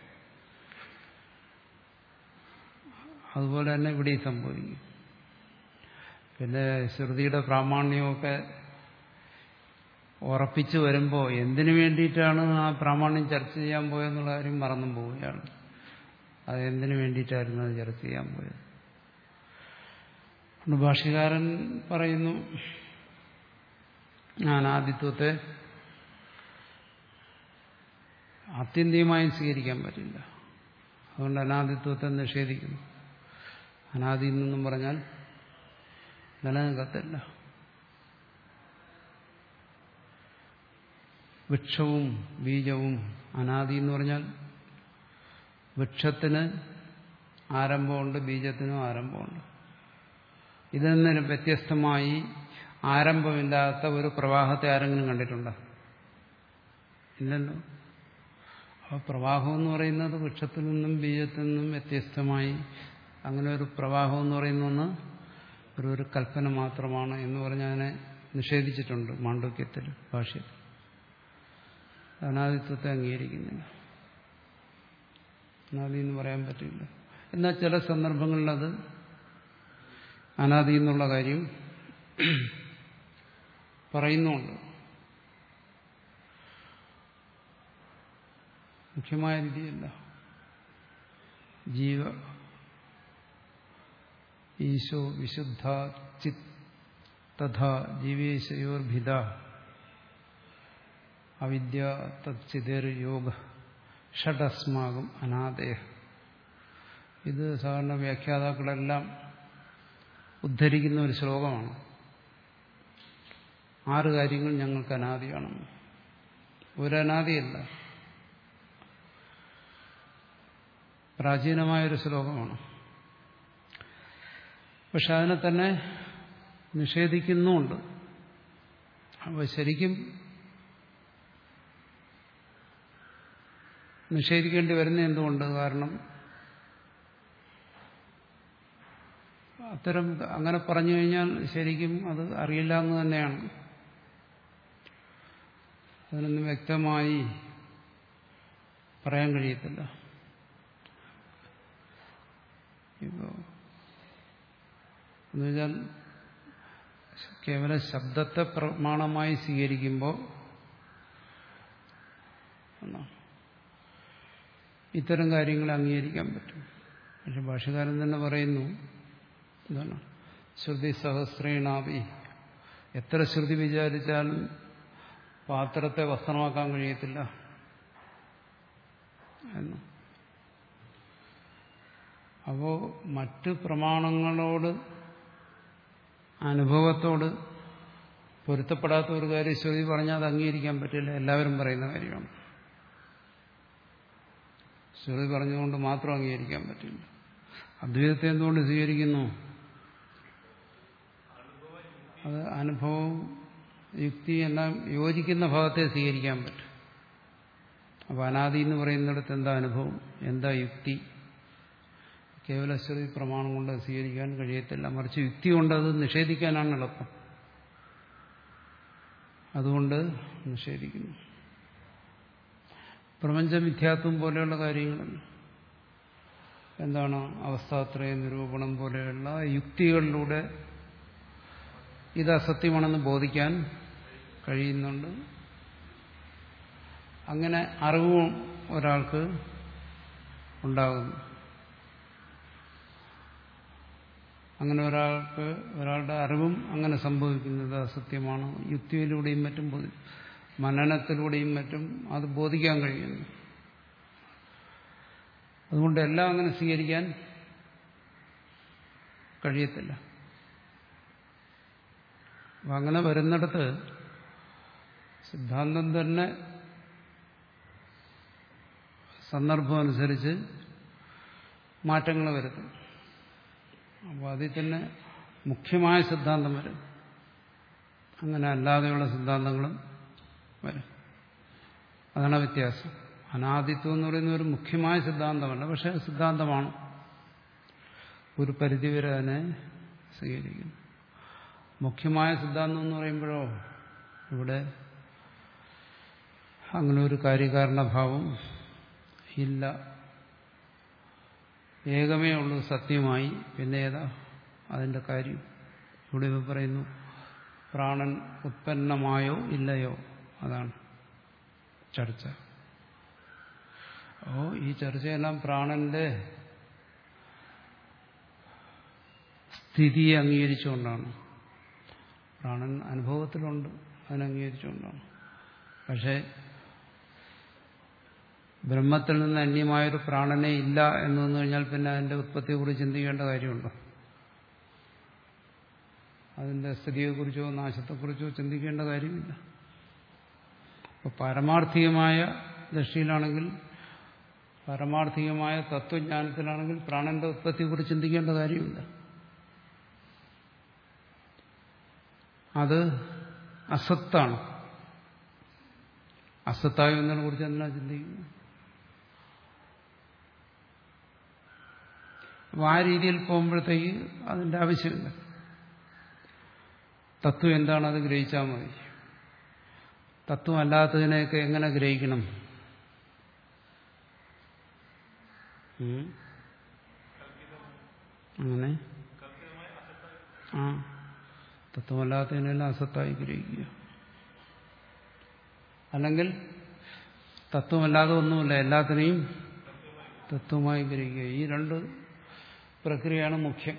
അതുപോലെ തന്നെ ഇവിടെ സംഭവിക്കും. പിന്നെ ശ്രുതിയുടെ പ്രാമാണ്യമൊക്കെ ഉറപ്പിച്ചു വരുമ്പോൾ എന്തിനു വേണ്ടിയിട്ടാണ് ആ പ്രാമാണ്യം ചർച്ച ചെയ്യാൻ പോയെന്നുള്ള കാര്യം മറന്നും പോവുകയാണ്. അത് എന്തിനു വേണ്ടിയിട്ടായിരുന്നു അത് ചർച്ച ചെയ്യാൻ പോയത്? ഭാഷ്യകാരൻ പറയുന്നു അനാദിത്വത്തെ ആത്യന്തികമായും സ്വീകരിക്കാൻ പറ്റില്ല, അതുകൊണ്ട് അനാദിത്വത്തെ നിഷേധിക്കുന്നു. അനാദി എന്നും പറഞ്ഞാൽ നിലനിൽക്കത്തില്ല. വൃക്ഷവും ബീജവും അനാദി എന്ന് പറഞ്ഞാൽ വൃക്ഷത്തിന് ആരംഭമുണ്ട്, ബീജത്തിനും ആരംഭമുണ്ട്. ഇതിൽ നിന്ന് വ്യത്യസ്തമായി ആരംഭമില്ലാത്ത ഒരു പ്രവാഹത്തെ ആരെങ്കിലും കണ്ടിട്ടുണ്ടോ? ഇല്ലല്ലോ. ആ പ്രവാഹം എന്ന് പറയുന്നത് വൃക്ഷത്തിൽ നിന്നും ബീജത്തിൽ നിന്നും വ്യത്യസ്തമായി അങ്ങനെ ഒരു പ്രവാഹം എന്ന് പറയുന്ന ഒരു ഒരു കൽപ്പന മാത്രമാണ് എന്ന് പറഞ്ഞ് അതിനെ നിഷേധിച്ചിട്ടുണ്ട് മാണ്ഡവ്യത്തിൽ, ഭാഷ്യത്തിൽ. അനാദിത്വത്തെ അംഗീകരിക്കുന്നില്ല, അനാദി എന്ന് പറയാൻ പറ്റില്ല. എന്നാൽ ചില സന്ദർഭങ്ങളിൽ അത് അനാദി എന്നുള്ള കാര്യം പറയുന്നുണ്ട്. മുഖ്യമായ രീതിയല്ല. ജീവ ഈശോ വിശുദ്ധ ചിത് തഥാ ജീവേശയോർഭിത അവിദ്യ തച്ചിതേർ യോഗ ഷഡസ്മാകും അനാദേഹ. ഇത് സാധാരണ വ്യാഖ്യാതാക്കളെല്ലാം ഉദ്ധരിക്കുന്ന ഒരു ശ്ലോകമാണ്. ആറ് കാര്യങ്ങൾ ഞങ്ങൾക്ക് അനാദിയാണെന്ന്. ഒരനാദിയല്ല. പ്രാചീനമായൊരു ശ്ലോകമാണ്. പക്ഷെ അതിനെ തന്നെ നിഷേധിക്കുന്നുമുണ്ട്. അപ്പോൾ ശരിക്കും നിഷേധിക്കേണ്ടി വരുന്ന എന്തുകൊണ്ട്? കാരണം അത്തരം അങ്ങനെ പറഞ്ഞു കഴിഞ്ഞാൽ ശരിക്കും അത് അറിയില്ല എന്ന് തന്നെയാണ്. അതിനൊന്നും വ്യക്തമായി പറയാൻ കഴിയത്തില്ല. ഇപ്പോൾ എന്നുവെച്ചാൽ കേവല ശബ്ദത്തെ പ്രമാണമായി സ്വീകരിക്കുമ്പോൾ ഇത്തരം കാര്യങ്ങൾ അംഗീകരിക്കാൻ പറ്റും. പക്ഷെ ഭാഷ്യകാരൻ തന്നെ പറയുന്നു, എന്താണ് ശ്രുതി സഹസ്രേണാവി, എത്ര ശ്രുതി വിചാരിച്ചാലും പാത്രത്തെ വസ്ത്രമാക്കാൻ കഴിയത്തില്ല എന്ന്. അപ്പോ മറ്റ് പ്രമാണങ്ങളോട് അനുഭവത്തോട് പൊരുത്തപ്പെടാത്ത ഒരു കാര്യം ശ്രുതി പറഞ്ഞാൽ അത് അംഗീകരിക്കാൻ പറ്റില്ല. എല്ലാവരും പറയുന്ന കാര്യമാണ്. ശ്രുതി പറഞ്ഞുകൊണ്ട് മാത്രം അംഗീകരിക്കാൻ പറ്റില്ല. അദ്വൈതത്തെ എന്തുകൊണ്ട് സ്വീകരിക്കുന്നു? അത് അനുഭവം യുക്തി എല്ലാം യോജിക്കുന്ന ഭാഗത്തെ സ്വീകരിക്കാൻ പറ്റും. അപ്പൊ അനാദി എന്ന് പറയുന്നിടത്ത് എന്താ അനുഭവം, എന്താ യുക്തി? കേവല ശ്രുതി പ്രമാണം കൊണ്ട് സ്വീകരിക്കാൻ കഴിയത്തില്ല. മറിച്ച് യുക്തി കൊണ്ട് അത് നിഷേധിക്കാനാണ് എളുപ്പം. അതുകൊണ്ട് നിഷേധിക്കുന്നു. പ്രപഞ്ചമിഥ്യാത്വം പോലെയുള്ള കാര്യങ്ങൾ എന്താണ്, അവസ്ഥാത്രയ നിരൂപണം പോലെയുള്ള യുക്തികളിലൂടെ ഇത് അസത്യമാണെന്ന് ബോധിക്കാൻ കഴിയുന്നുണ്ട്. അങ്ങനെ അറിവും ഒരാൾക്ക് ഉണ്ടാകുന്നു. അങ്ങനെ ഒരാൾക്ക് ഒരാളുടെ അറിവും അങ്ങനെ സംഭവിക്കുന്നത് അസത്യമാണ്. യുക്തിയിലൂടെയും മറ്റും മനനത്തിലൂടെയും മറ്റും അത് ബോധിക്കാൻ കഴിയുന്നു. അതുകൊണ്ട് എല്ലാം അങ്ങനെ സ്വീകരിക്കാൻ കഴിയത്തില്ല. അപ്പം അങ്ങനെ വരുന്നിടത്ത് സിദ്ധാന്തം തന്നെ സന്ദർഭം അനുസരിച്ച് മാറ്റങ്ങൾ വരുത്തും. അപ്പോൾ അതിൽ തന്നെ മുഖ്യമായ സിദ്ധാന്തം വരും, അങ്ങനെ അല്ലാതെയുള്ള സിദ്ധാന്തങ്ങളും വരും. അതാണ് വ്യത്യാസം. അനാദിത്വം എന്ന് പറയുന്ന ഒരു മുഖ്യമായ സിദ്ധാന്തമല്ല, പക്ഷെ സിദ്ധാന്തമാണ്. ഒരു പരിധിവരെ അതിനെ സ്വീകരിക്കുന്നു. മുഖ്യമായ സിദ്ധാന്തം എന്ന് പറയുമ്പോഴോ ഇവിടെ അങ്ങനെ ഒരു കാര്യകാരണഭാവം ഇല്ല. ഏകമേ ഉള്ളൂ സത്യമായി. പിന്നെ ഏതാ അതിന്റെ കാര്യം? ഇവിടെ ഇവ പറയുന്നു പ്രാണൻ ഉത്പന്നമായോ ഇല്ലയോ, അതാണ് ചർച്ച. ഓ ഈ ചർച്ചയെല്ലാം പ്രാണന്റെ സ്ഥിതിയെ അംഗീകരിച്ചുകൊണ്ടാണ്. പ്രാണൻ അനുഭവത്തിലുണ്ട്, അതിനംഗീകരിച്ചുകൊണ്ടാണ്. പക്ഷേ ബ്രഹ്മത്തിൽ നിന്ന് അന്യമായൊരു പ്രാണനെ ഇല്ല എന്ന് വന്നു കഴിഞ്ഞാൽ പിന്നെ അതിന്റെ ഉത്പത്തിയെക്കുറിച്ച് ചിന്തിക്കേണ്ട കാര്യമുണ്ടോ? അതിന്റെ സ്ഥിതിയെക്കുറിച്ചോ നാശത്തെക്കുറിച്ചോ ചിന്തിക്കേണ്ട കാര്യമില്ല. അപ്പോൾ പാരമാർത്ഥികമായ ദൃഷ്ടിയിലാണെങ്കിൽ, പാരമാർത്ഥികമായ തത്വജ്ഞാനത്തിലാണെങ്കിൽ പ്രാണന്റെ ഉത്പത്തിയെക്കുറിച്ച് ചിന്തിക്കേണ്ട കാര്യമില്ല. അത് അസത്താണ്. അസത്തായ ഒന്നിനെ കുറിച്ച് എന്തിനാ ചിന്തിക്കുന്നു? അപ്പോൾ ആ രീതിയിൽ പോകുമ്പോഴത്തേക്ക് അതിൻ്റെ ആവശ്യമില്ല. തത്വം എന്താണ് അത് ഗ്രഹിച്ചാൽ മതി. തത്വം അല്ലാത്തതിനെയൊക്കെ എങ്ങനെ ഗ്രഹിക്കണം? അങ്ങനെ ആ തത്വമല്ലാത്തതിനെല്ലാം അസത്തായി ഗ്രഹിക്കുക. അല്ലെങ്കിൽ തത്വമല്ലാതെ ഒന്നുമില്ല, എല്ലാത്തിനെയും തത്വമായി ഗ്രഹിക്കുക. ഈ രണ്ട് പ്രക്രിയയാണ് മുഖ്യം.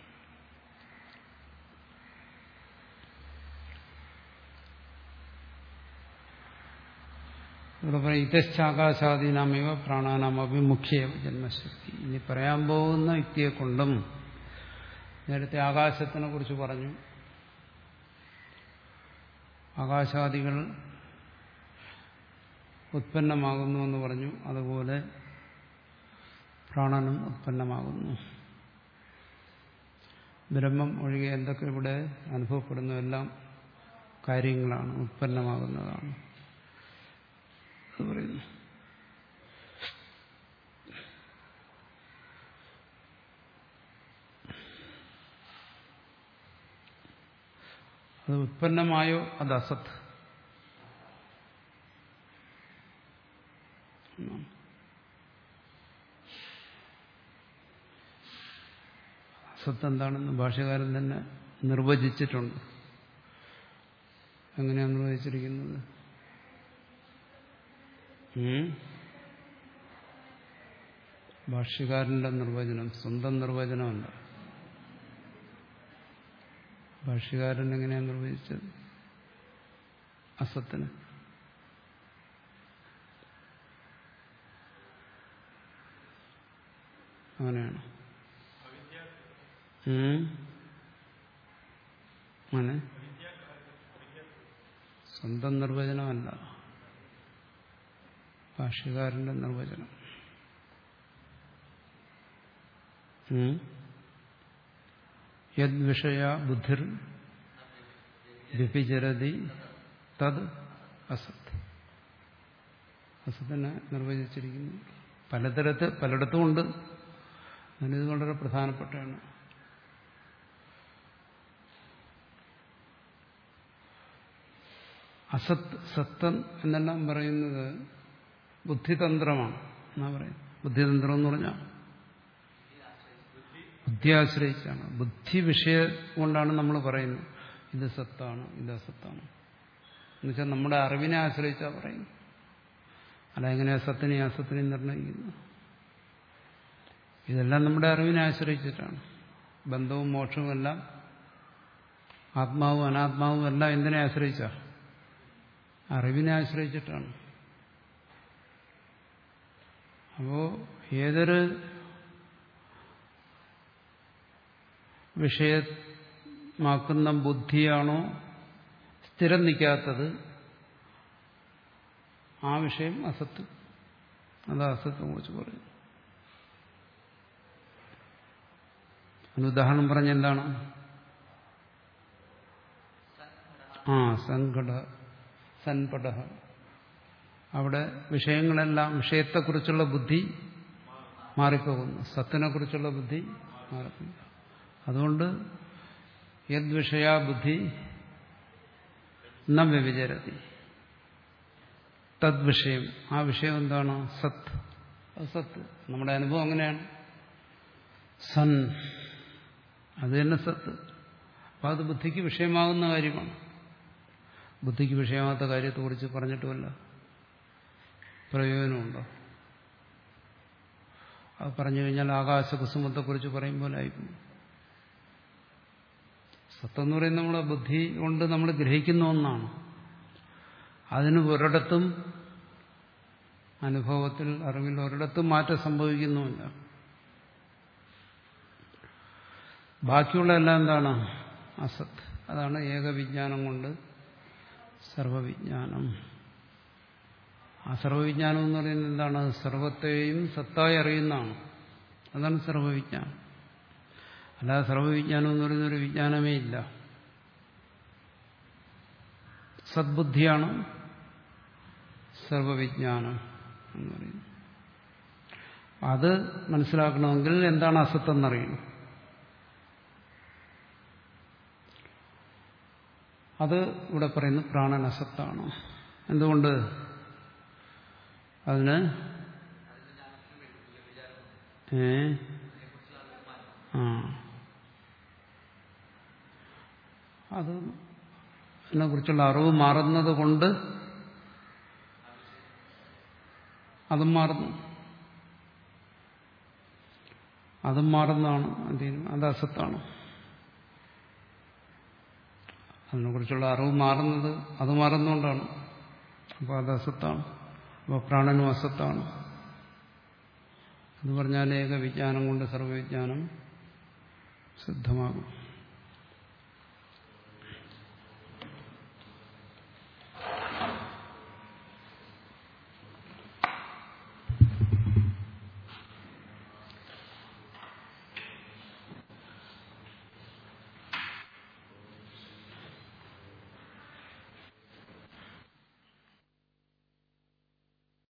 ഇവിടെ പറയും ഇതശ്ചാകാശാദീനാമേവ പ്രാണാനാം അഭിമുഖ്യ ജന്മശക്തി. ഇനി പറയാൻ പോകുന്ന യുക്തിയെ കൊണ്ടും, നേരത്തെ ആകാശത്തിനെ കുറിച്ച് പറഞ്ഞു, ആകാശാദികൾ ഉത്പന്നമാകുന്നു എന്ന് പറഞ്ഞു. അതുപോലെ പ്രാണനും ഉത്പന്നമാകുന്നു. ബ്രഹ്മം ഒഴികെ എന്തൊക്കെ ഇവിടെ അനുഭവപ്പെടുന്നു എല്ലാം കാര്യങ്ങളാണ്, ഉത്പന്നമാകുന്നതാണ് അത് പറയുന്നു. അത് ഉത്പന്നമായോ അത് അസത്ത്. അസത്ത് എന്താണെന്ന് ഭാഷ്യകാരൻ തന്നെ നിർവചിച്ചിട്ടുണ്ട്. എങ്ങനെയാണ് നിർവചിച്ചിരിക്കുന്നത്? ഭാഷ്യകാരന്റെ നിർവചനം, സ്വന്തം നിർവചനമല്ല. ഭാഷ്യകാരൻ എങ്ങനെയാണ് നിർവചിച്ചത് അസത്തിന്? അങ്ങനെയാണ്. അങ്ങനെ സ്വന്തം നിർവചനമല്ല, ഭാഷ്യകാരന്റെ നിർവചനം. യദ്വിഷയ ബുദ്ധിർ വ്യഭിചരതി തത് അസത്. അസത്തിനെ നിർവചിച്ചിരിക്കുന്നു പലതരത്ത് പലയിടത്തും ഉണ്ട്. അതിനിത് വളരെ പ്രധാനപ്പെട്ടാണ്. അസത് സത്തം എന്നെല്ലാം പറയുന്നത് ബുദ്ധിതന്ത്രമാണ് എന്നാ പറയുന്നത്. ബുദ്ധിതന്ത്രം എന്ന് പറഞ്ഞാൽ ബുദ്ധി ആശ്രയിച്ചാണ്. ബുദ്ധി വിഷയം കൊണ്ടാണ് നമ്മൾ പറയുന്നത് ഇത് സത്താണ് ഇത് അസത്താണ് എന്നുവെച്ചാൽ നമ്മുടെ അറിവിനെ ആശ്രയിച്ചാ പറയുന്നു. അല്ല എങ്ങനെയാ സത്തിനെയും അസത്തിനെയും നിർണ്ണയിക്കുന്നു? ഇതെല്ലാം നമ്മുടെ അറിവിനെ ആശ്രയിച്ചിട്ടാണ്. ബന്ധവും മോക്ഷവും എല്ലാം, ആത്മാവും അനാത്മാവും എല്ലാം എന്തിനെ ആശ്രയിച്ചാ? അറിവിനെ ആശ്രയിച്ചിട്ടാണ്. അപ്പോ ഏതൊരു വിഷയമാക്കുന്ന ബുദ്ധിയാണോ സ്ഥിരം നിൽക്കാത്തത് ആ വിഷയം അസത്ത്. അതാ അസത്തിനെ കുറിച്ച് പറയുന്നു. അതിന് ഉദാഹരണം പറഞ്ഞ എന്താണ്? ആ സൻഘട സൻപട. അവിടെ വിഷയങ്ങളെല്ലാം, വിഷയത്തെക്കുറിച്ചുള്ള ബുദ്ധി മാറിപ്പോകുന്നു, സത്തിനെ കുറിച്ചുള്ള ബുദ്ധി മാറിപ്പോകുന്നു. അതുകൊണ്ട് യദ്വിഷയാ ബുദ്ധി ന വ്യഭിചരതി തദ്വിഷയം. ആ വിഷയം എന്താണ്? സത്ത്. അത് സത്ത്. നമ്മുടെ അനുഭവം അങ്ങനെയാണ്. സൻ, അത് തന്നെ സത്ത്. അപ്പം അത് ബുദ്ധിക്ക് വിഷയമാകുന്ന കാര്യമാണ്. ബുദ്ധിക്ക് വിഷയമാകാത്ത കാര്യത്തെക്കുറിച്ച് പറഞ്ഞിട്ടുമല്ല പ്രയോജനമുണ്ടോ? അത് പറഞ്ഞു കഴിഞ്ഞാൽ ആകാശകുസുമത്തെക്കുറിച്ച് പറയും പോലെ ആയിപ്പോകും. സത്തെന്ന് പറയുന്നത് നമ്മളെ ബുദ്ധി കൊണ്ട് നമ്മൾ ഗ്രഹിക്കുന്ന ഒന്നാണ്. അതിന് ഒരിടത്തും അനുഭവത്തിൽ, അറിവിൽ ഒരിടത്തും മാറ്റം സംഭവിക്കുന്നുമില്ല. ബാക്കിയുള്ള എല്ലാം എന്താണ്? അസത്ത്. അതാണ് ഏകവിജ്ഞാനം കൊണ്ട് സർവവിജ്ഞാനം. ആ സർവവിജ്ഞാനം എന്ന് പറയുന്നത് എന്താണ്? സർവത്തെയും സത്തായി അറിയുന്നതാണ്. അതാണ് സർവവിജ്ഞാനം. അല്ലാതെ സർവവിജ്ഞാനം എന്ന് പറയുന്നൊരു വിജ്ഞാനമേ ഇല്ല. സദ്ബുദ്ധിയാണ് സർവവിജ്ഞാനം എന്ന് പറയുന്നത്. അത് മനസ്സിലാക്കണമെങ്കിൽ എന്താണ് അസത്തെന്നറിയണം. അത് ഇവിടെ പറയുന്നു പ്രാണൻ അസത്താണ്. എന്തുകൊണ്ട്? അതിന് ഏ ആ അത് അതിനെക്കുറിച്ചുള്ള അറിവ് മാറുന്നത് കൊണ്ട് അതും മാറുന്നു. അതും മാറുന്നതാണ്. അത് അസത്താണ്. അതിനെക്കുറിച്ചുള്ള അറിവ് മാറുന്നത് അത് മാറുന്നുകൊണ്ടാണ്. അപ്പോൾ അത് അസത്താണ്. അപ്പോൾ പ്രാണനും അസത്താണ് എന്ന് പറഞ്ഞാൽ ഏക വിജ്ഞാനം കൊണ്ട് സർവവിജ്ഞാനം സിദ്ധമാകും.